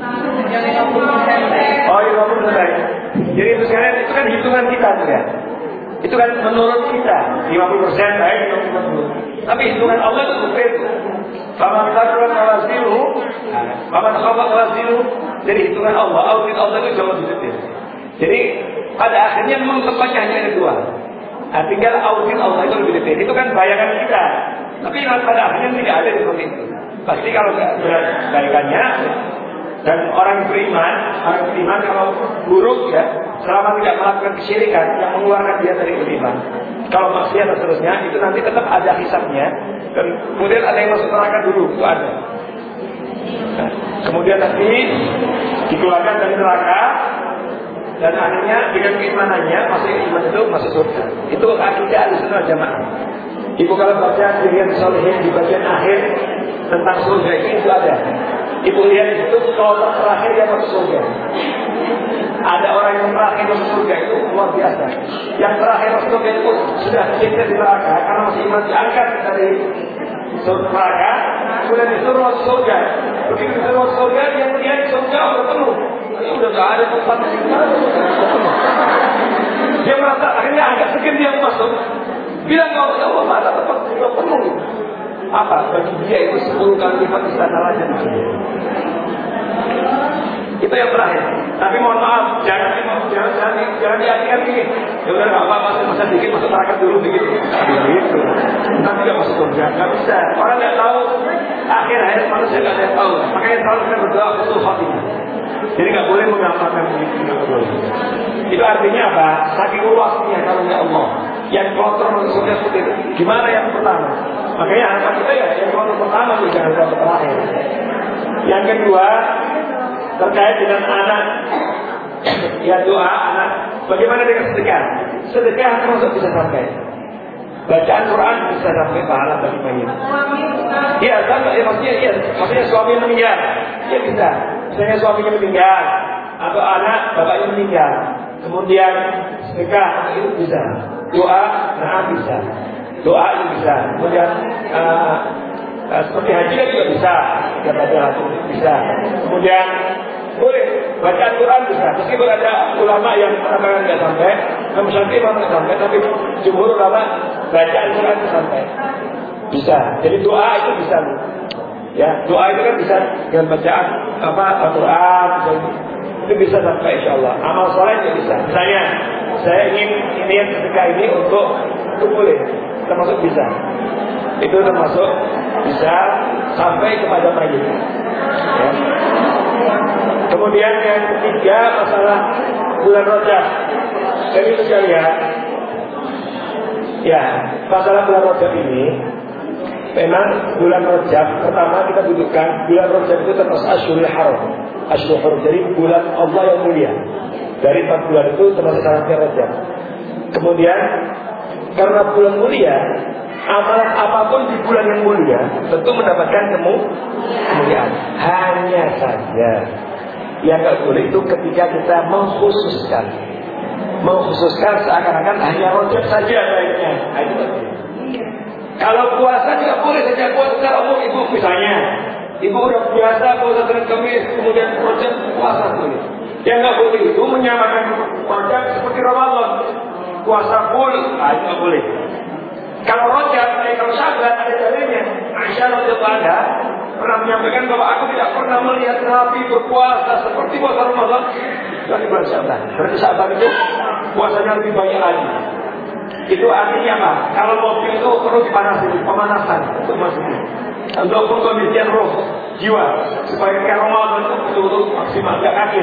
Oh lima puluh persen. Jadi ibu sekalian itu kan hitungan kita tuh ya. Itu kan menurut kita lima puluh persen baik lima puluh persen. Tapi hitungan Allah itu berbeda. Faman taqwa mawazinuhu, faman khafa mawazinuhu. Jadi hitungan Allah, audit Allah itu jauh lebih detail. Jadi pada akhirnya memang tempatnya hanya ada dua. Nah, tinggal audit Allah itu lebih detail. Itu kan bayangan kita. Tapi pada akhirnya tidak ada seperti itu. Pasti kalau berat kebaikannya dan orang beriman, orang beriman kalau buruk ya, selama tidak melakukan kesyirikan yang mengeluarkan dia dari beriman. Kalau maksiat dan seterusnya itu nanti tetap ada hisabnya. Dan kemudian ada yang masuk neraka dulu, itu ada. Nah, kemudian nanti dikeluarkan dari neraka dan akhirnya dengan keimanannya masuk iman itu masuk surga. Itu akidah Ahlussunnah Jamaah. Ibu kalau baca Riyadhus Shalihin di bagian akhir tentang surga ini itu ada. Ibu lihat itu kalau terakhir dia masuk surga. Ada orang yang terakhir masuk surga itu luar biasa. Yang terakhir masuk surga itu sudah kita di neraka karena masih iman diangkat dari surga neraka, kemudian disuruh masuk surga. Begitu disuruh masuk surga, dia melihat surga udah penuh. Ya, udah gak ada tempat di mana. Dia merasa akhirnya agak segan dia masuk. Bilang kalau ya Allah ada tempat sudah penuh. Apa? Bagi dia itu sepuluh kali lipat istana raja. Itu yang terakhir. Tapi mohon maaf, jangan jangan jangan jangan diartikan gini. Ya udah nggak apa-apa, masuk masa dikit masuk neraka dulu begitu. Begitu. Nanti nggak masuk surga, nggak bisa. Orang nggak tahu akhir hayat manusia nggak ada yang tahu. Makanya selalu kita berdoa husnul khotimah. Jadi nggak boleh menggampangkan begitu, nggak boleh. Itu artinya apa? Saking luasnya karunia Allah. Yang kloter masuk surga seperti itu. Gimana yang pertama? Makanya harapan kita ya yang kloter pertama itu jangan kloter terakhir. Yang kedua terkait dengan anak, ya doa anak. Bagaimana dengan sedekah? Sedekah termasuk bisa sampai. Bacaan Quran bisa sampai pahala bagi mayit. Iya, sama. Ya, maksudnya iya. Maksudnya suami meninggal, ya bisa. Misalnya suaminya meninggal atau anak bapaknya meninggal, kemudian sedekah itu bisa. Doa, nah bisa. Doa itu bisa. Kemudian uh, uh, seperti haji juga bisa. Kita baca haji bisa. Kemudian boleh bacaan Quran bisa. Meskipun ada ulama yang mengatakan nggak sampai, Imam Syafi'i memang nggak sampai, tapi jumhur ulama bacaan Quran itu sampai. Bisa. Jadi doa itu bisa. Ya, doa itu kan bisa dengan bacaan apa Al-Quran, itu bisa sampai insya Allah. Amal soleh itu bisa. Misalnya saya ingin ini yang sedekah ini untuk itu boleh, termasuk bisa. Itu termasuk bisa sampai kepada mayit. Ya. Kemudian yang ketiga masalah bulan Rajab. Jadi itu sekalian, ya masalah bulan Rajab ini. Memang bulan Rajab pertama kita dudukkan bulan Rajab itu termasuk Ashurul Haram. Ashurul Haram jadi bulan Allah yang mulia. Dari empat bulan itu termasuk syaratnya Rajab. Kemudian karena bulan mulia, amalan apapun di bulan yang mulia tentu mendapatkan kemuliaan. Hanya saja yang nggak boleh itu ketika kita mengkhususkan, mengkhususkan seakan-akan hanya Rajab saja baiknya. Kalau puasa juga boleh saja puasa secara umum ibu misalnya, ibu udah biasa puasa Senin Kamis kemudian Rajab puasa boleh. Yang nggak boleh itu menyamakan Rajab seperti Ramadan, puasa full, ah itu nggak boleh. Kalau Rajab, eh, kalau Syaban ada dalilnya. Aisyah radhiyallahu anha pernah menyampaikan bahwa aku tidak pernah melihat Nabi berpuasa seperti puasa Ramadan kecuali bulan Syaban. Berarti Syaban itu puasanya lebih banyak lagi. Itu artinya apa? Kalau mobil itu perlu dipanasin, pemanasan untuk masuknya. Untuk kondisian roh, jiwa, supaya ketika Ramadan itu betul-betul maksimal, tidak kaget.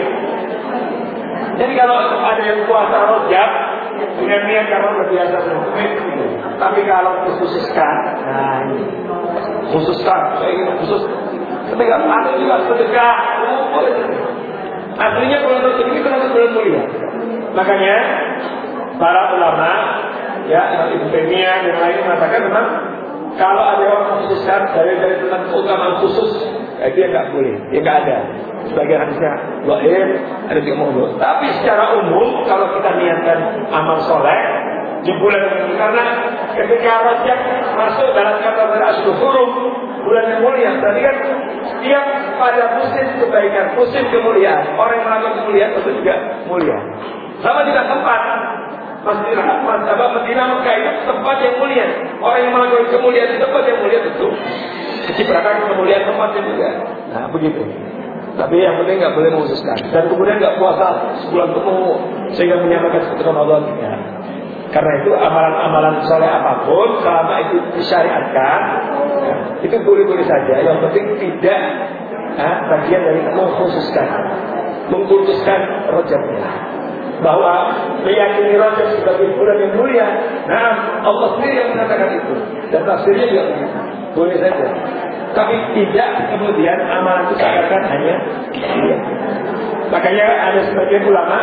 Jadi kalau ada yang puasa Rajab dengan niat karena berbiasa sebelumnya, tapi kalau khususkan, nah ini khususkan, saya ingin khusus. Ketika ada juga sedekah, boleh. Artinya bulan Rajab ini termasuk bulan mulia. Makanya para ulama, ya, Ibnu Taimiyah dan lain mengatakan memang kalau ada orang mengkhususkan dari dari tentang keutamaan khusus, ya dia nggak boleh, dia nggak ada. Sebagian hadisnya wahid, ada yang mau. Tapi secara umum kalau kita niatkan amal soleh di bulan ini, karena ketika Rajab masuk dalam kategori Ashurul Hurum, bulan yang mulia, berarti kan setiap pada musim kebaikan, musim kemuliaan, orang yang melakukan kemuliaan itu juga mulia. Sama juga tempat. Masjidil Haram, apa Madinah Mekah itu tempat yang mulia. Orang yang melakukan kemuliaan di tempat yang mulia tentu kecipratan kemuliaan tempatnya juga. Nah begitu. Tapi yang penting nggak boleh mengkhususkan. Dan kemudian nggak puasa sebulan penuh sehingga menyamakan seperti Ramadan. Ya. Karena itu amalan-amalan soleh apapun selama itu disyariatkan, ya, itu boleh-boleh saja. Yang penting tidak nah, bagian dari mengkhususkan, mengkhususkan Rajabnya. Bahwa meyakini Rajab sebagai bulan yang mulia. Nah, Allah sendiri yang mengatakan itu. Dan tafsirnya juga boleh saja. Tapi tidak kemudian amalan itu seakan hanya dia. Makanya ada sebagian ulama,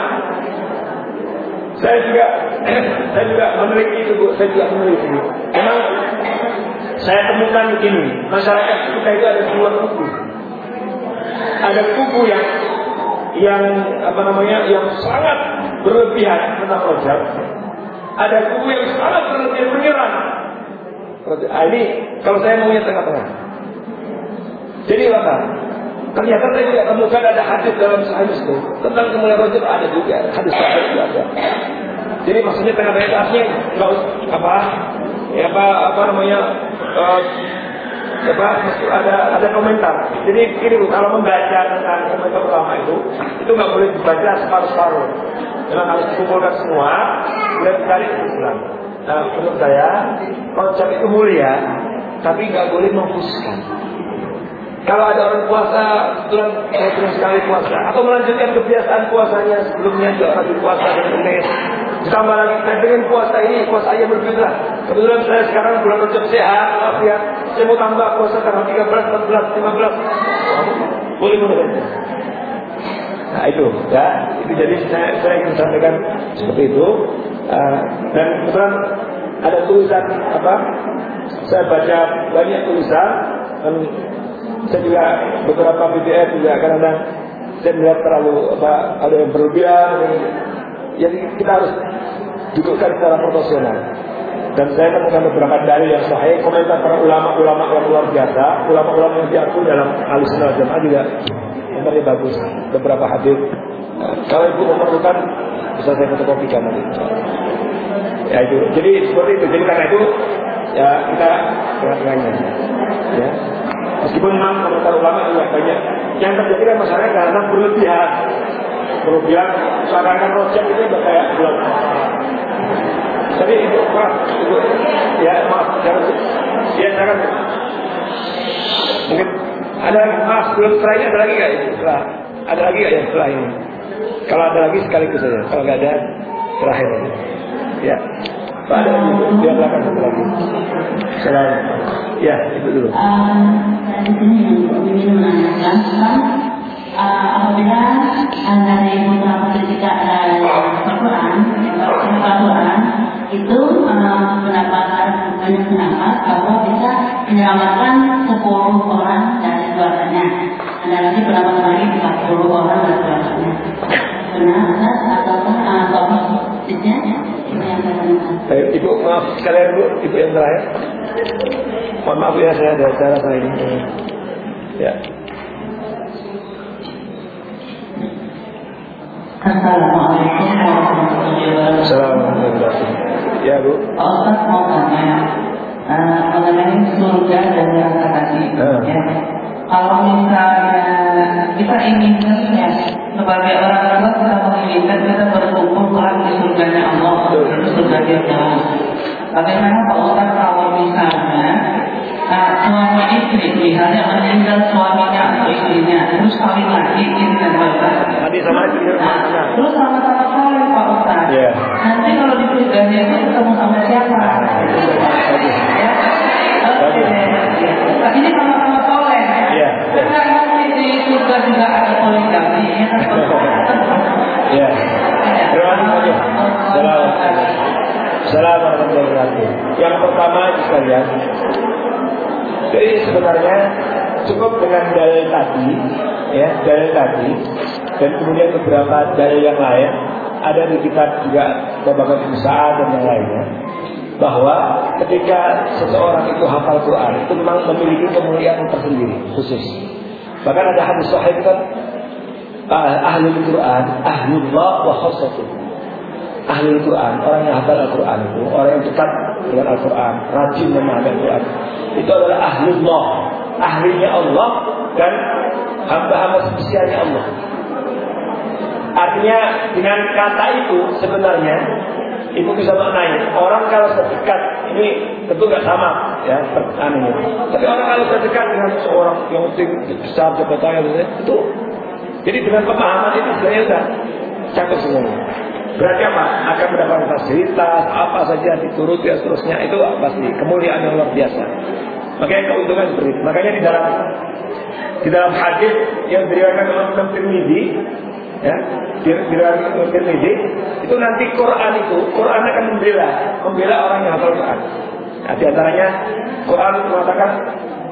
saya juga saya juga meneliti itu, Bu. Saya juga meneliti. Memang saya temukan begini, masyarakat kita itu ada dua kubu. Ada kubu yang yang apa namanya yang sangat berlebihan tentang rojak, ada kubu yang sangat berlebihan menyerang. Ah, ini kalau saya maunya tengah-tengah. Jadi apa? Ternyata saya tidak temukan ada hadis dalam Sahih Muslim tentang kemuliaan rojak, ada juga hadis Sahih juga ada. Jadi maksudnya tengah-tengah itu artinya nggak apa ya apa apa namanya uh, apa ada ada komentar. Jadi ini kalau membaca tentang komentar ulama itu itu nggak boleh dibaca separuh-separuh. Memang harus dikumpulkan semua dan dicari kesimpulan. Nah, menurut saya rojak itu mulia, tapi nggak boleh mengkhususkan. Kalau ada orang puasa, kebetulan saya sekali puasa, atau melanjutkan kebiasaan puasanya sebelumnya juga rajin puasa dan kemudian ditambah lagi saya dengan puasa ini, puasa ayam berbeda. Kebetulan saya sekarang bulan Rajab sehat, maaf ya, saya mau tambah puasa tanggal tiga belas, empat belas, lima belas. Boleh boleh. Nah itu, ya, itu jadi saya, saya ingin sampaikan seperti itu. Uh, dan kebetulan ada tulisan apa? Saya baca banyak tulisan dan saya juga beberapa B D F juga karena saya melihat terlalu apa ada yang berlebihan. Jadi kita harus dudukkan secara proporsional. Dan saya temukan beberapa dalil yang sahih, komentar para ulama-ulama yang luar biasa, ulama-ulama yang diakui dalam Ahlussunnah wal Jamaah juga komentarnya bagus. Beberapa hadis. Kalau ibu memerlukan bisa saya fotokopikan nanti. Ya itu. Jadi seperti itu. Jadi karena itu ya kita tengah-tengahnya. Ya. Meskipun memang komentar ulama juga banyak. Yang terjadi kan masalahnya karena berlebihan. Berlebihan seakan-akan rojak itu udah kayak bulan. Jadi itu maaf, itu ya maaf, jangan ya jangan. Mungkin ada maaf belum terakhir ada lagi nggak ya? Setelah ada lagi nggak ya setelah ini? Kalau ada lagi sekaligus saja. Kalau nggak ada terakhir aja. Ya. Pak ada lagi, dia belakang satu lagi. Selamat. Ya, itu dulu. Di sini ingin menanyakan apabila dari beberapa ketika Al-Quran, Al-Quran itu mendapatkan banyak pendapat bahwa bisa menyelamatkan sepuluh orang dari keluarganya. Ada lagi pendapat lagi empat puluh orang dari keluarganya. Benar ataukah topiknya? Baik, Ibu maaf sekalian dulu, Ibu yang terakhir. Mohon maaf ya saya ada acara saya ini. Ya. Assalamualaikum warahmatullahi wabarakatuh. Assalamualaikum. Ya Bu. Pak Ustaz mau tanya uh, mengenai surga dan neraka tadi. Uh. Ya. Kalau misalnya kita inginkan ya sebagai orang tua kita menginginkan kita berkumpul kelak di surganya Allah, di surga Allah. Bagaimana Pak Ustaz kalau misalnya uh, suami istri misalnya meninggal suaminya atau istrinya terus kawin lagi istri dan bapak. Tadi sama istri mana? Terus sama-sama soleh Pak Ustaz. Yeah. Nanti kalau di surganya itu ketemu sama siapa? Ya. Oke. Nah, ini sama-sama soleh. Iya. Karena nanti di surga juga ada poligami. Ya. Terima kasih. Assalamualaikum warahmatullahi wabarakatuh. Yang pertama sekalian, jadi sebenarnya cukup dengan dalil tadi, ya dalil tadi, dan kemudian beberapa dalil yang lain ada di kitab juga Babakan Usaha dan yang lainnya, bahwa ketika seseorang itu hafal Quran itu memang memiliki kemuliaan tersendiri khusus. Bahkan ada hadis sahih kan, ahlul Quran, ahlullah wa khassatuh. Ahlul Quran, orang yang hafal Al-Quran itu, orang yang dekat dengan Al-Quran, rajin memahami Al-Quran, itu adalah ahlullah, ahlinya Allah dan hamba-hamba spesialnya Allah. Artinya dengan kata itu sebenarnya itu bisa maknanya orang kalau sedekat ini tentu nggak sama ya pertanyaannya. Tapi orang kalau sedekat dengan seorang yang besar jabatannya itu, jadi dengan pemahaman itu sebenarnya sudah cakup semuanya. Berarti apa? Akan mendapatkan fasilitas apa saja dituruti dan seterusnya, itu pasti kemuliaan yang luar biasa. Makanya keuntungan seperti itu. Makanya di dalam di dalam hadis yang diriwayatkan oleh Imam Tirmidzi, ya, diriwayatkan oleh Tirmidzi, itu nanti Quran itu, Quran akan membela, membela orang yang hafal Quran. Nah, di antaranya Quran mengatakan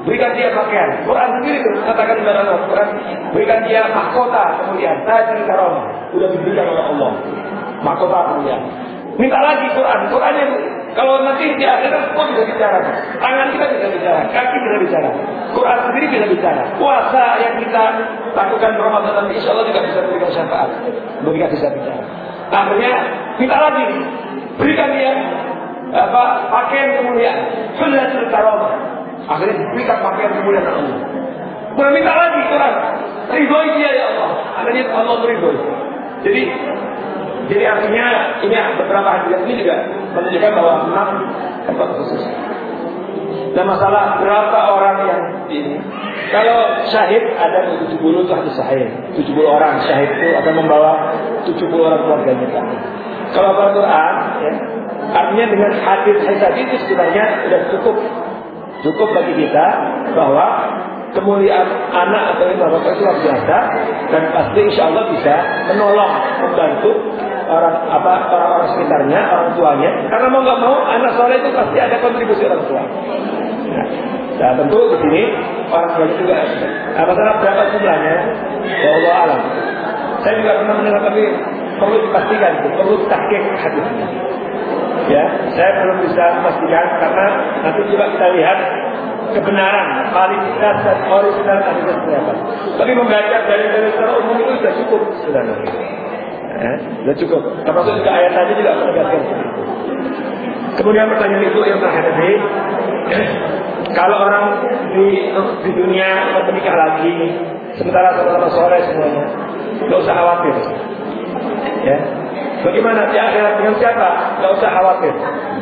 berikan dia pakaian. Quran sendiri katakan kepada Allah, Quran berikan dia mahkota kemuliaan, tajul karamah, sudah diberikan oleh Allah. Mahkota kemuliaan. Minta lagi Quran, Quran yang kalau nanti di akhirat pun bisa bicara, tangan kita bisa bicara, kaki bisa bicara, Quran sendiri bisa bicara. Puasa yang kita lakukan Ramadan nanti insya Allah juga bisa berikan syafaat, berikan bisa bicara. Akhirnya minta lagi, berikan dia apa pakaian kemuliaan, hullatul karamah. Akhirnya diberikan pakaian kemuliaan Allah. Kemudian minta lagi Quran, ridhoi dia ya Allah. Akhirnya Allah ridhoi. Jadi Jadi artinya ini beberapa hadirat ini juga menunjukkan bahwa memang tempat khusus. Dan masalah berapa orang yang ini, kalau syahid ada tujuh puluh itu hadis sahih. tujuh puluh orang syahid itu akan membawa tujuh puluh orang keluarganya. Kalau Al-Quran, ya, artinya dengan hadis hadis itu sebenarnya sudah cukup cukup bagi kita bahwa kemuliaan anak atau ibu bapak itu luar biasa dan pasti insya Allah bisa menolong, membantu orang apa orang-orang sekitarnya, orang tuanya. Karena mau nggak mau anak soleh itu pasti ada kontribusi orang tua. Nah, nah tentu di sini orang tua juga. Nah, masalah berapa jumlahnya? Ya Allah alam. Saya juga pernah mendengar tapi perlu dipastikan, perlu tahqiq hadisnya. Ya, saya belum bisa memastikan karena nanti juga kita lihat kebenaran, validitas dan original hadis seperti apa. Tapi membaca dari dari secara umum itu sudah cukup sebenarnya. Ya, sudah cukup. Termasuk juga ayat tadi juga menegaskan. Kemudian pertanyaan itu yang terakhir tadi, kalau orang di di dunia menikah lagi, sementara sama-sama soleh semuanya, nggak usah khawatir. Ya, bagaimana di akhirat dengan siapa? Nggak usah khawatir.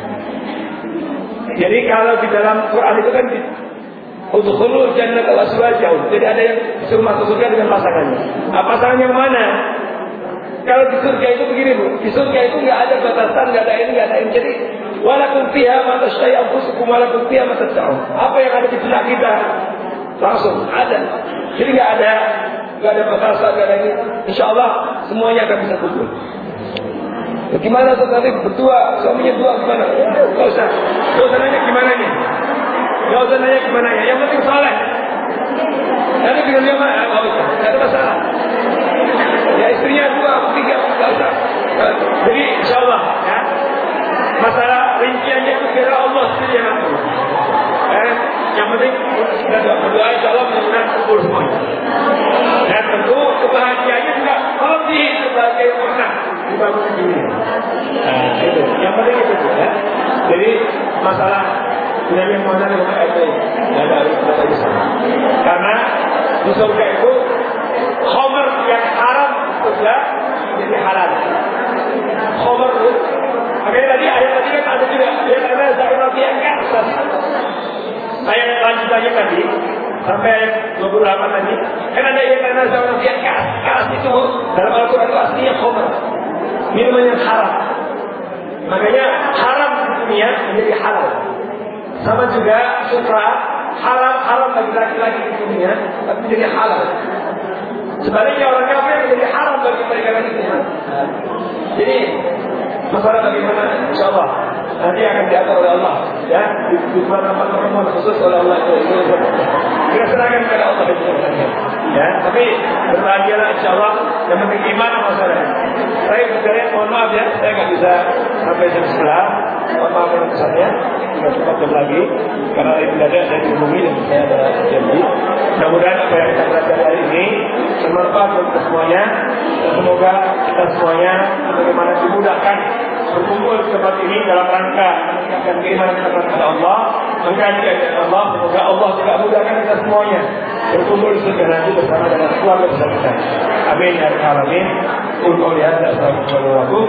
Jadi kalau di dalam Quran itu kan udkhulul jannata azwajan. Jadi ada yang suruh masuk surga dengan pasangannya. Nah, pasangan yang mana? Kalau di surga itu begini Bu, di surga itu nggak ada batasan, nggak ada ini, nggak ada ini. Jadi walakum fiha ma tashtahi anfusukum walakum fiha ma tad'un. Apa yang ada di benak kita langsung ada. Jadi nggak ada nggak ada batasan, nggak ada ini. Insya Allah semuanya akan bisa kumpul. Bagaimana nanti berdua, suaminya dua gimana? Gak usah, gak usah nanya gimana nih, gak usah nanya gimana ya. Yang penting soleh. Nanti dengan dia mah, gak usah, gak ada masalah. Ya istrinya dua, tiga, gak usah. Jadi insya Allah, ya, masalah rinciannya itu kira Allah sendiri yang ngatur. Eh, yang penting kita berdoa insya Allah mudah-mudahan kumpul semuanya. Dan tentu kebahagiaannya juga lebih sebagai pernah dibangun di dunia. Nah, itu yang penting itu ya. Jadi masalah Nabi Muhammad itu ada ada di sana. Karena di surga itu khamr yang haram sudah jadi halal. Khamr itu makanya tadi ayat tadi kan ada juga ya karena zakat yang kasar. Ayat lanjutannya tadi sampai ayat dua puluh delapan tadi kan ada yang karena zakat yang kasar itu dalam Al-Quran itu aslinya khamr. Minuman yang haram. Makanya haram di dunia menjadi halal. Sama juga sutra haram-haram bagi laki-laki di dunia tapi menjadi halal. Sebaliknya orang kafir menjadi haram bagi mereka di dunia. Jadi masalah bagaimana insya Allah nanti akan diatur oleh Allah ya di bulan Ramadan khusus oleh Allah itu kita serahkan kepada Allah ya tapi berbahagialah insya Allah yang penting iman masalah. Saya sebenarnya mohon maaf ya saya nggak bisa sampai jam sebelas mohon maaf yang kesannya tidak cukup jam lagi karena ini ada saya dihubungi dan saya ada janji. Mudah-mudahan apa yang kita pelajari hari ini bermanfaat untuk kita semuanya dan semoga kita semuanya bagaimana dimudahkan berkumpul di tempat ini dalam rangka meningkatkan keimanan kita kepada Allah, mengkaji ayat Allah. Semoga Allah juga mudahkan kita semuanya berkumpul di surga nanti bersama dengan keluarga besar kita. Amin ya rabbal alamin. Qul ya assalamualaikum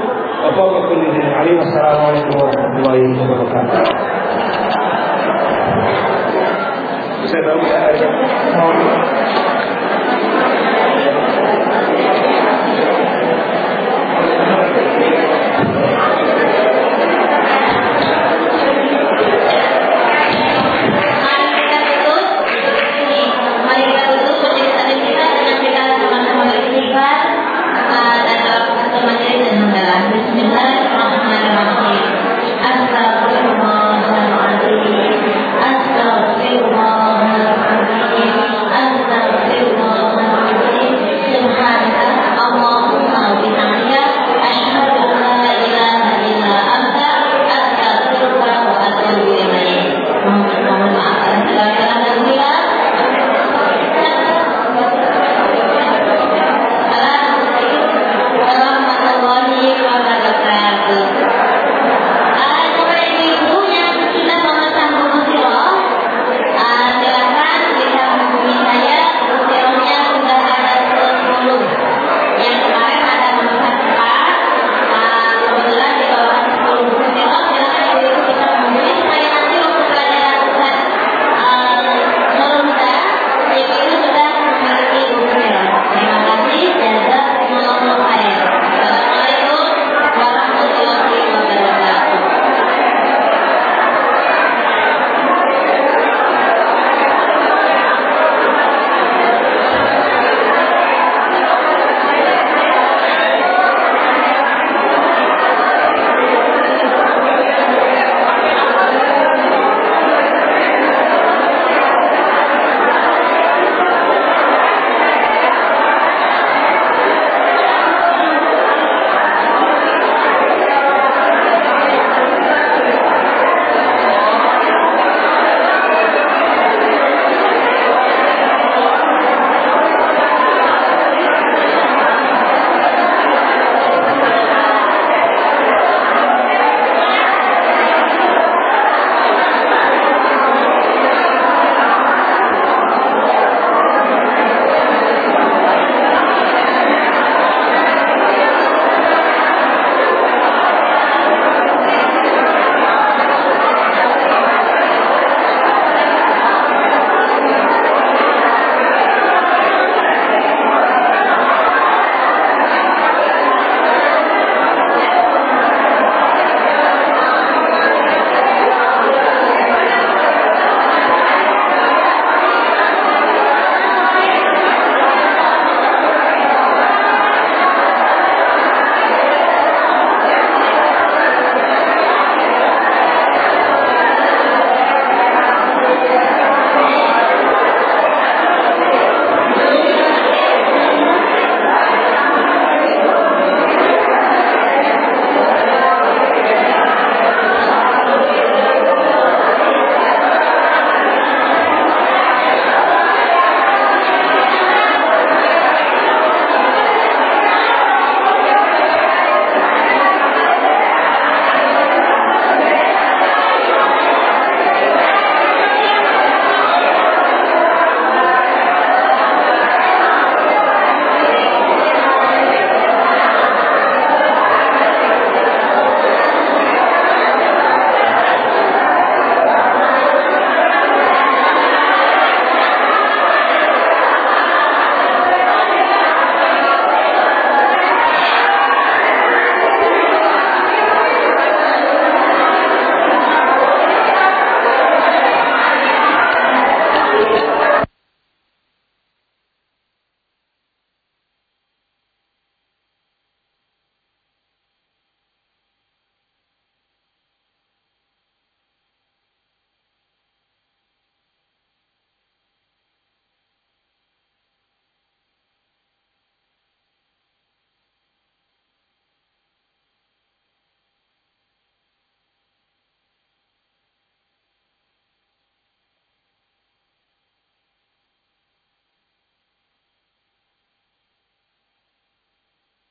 warahmatullahi wabarakatuh. Saya tahu ya.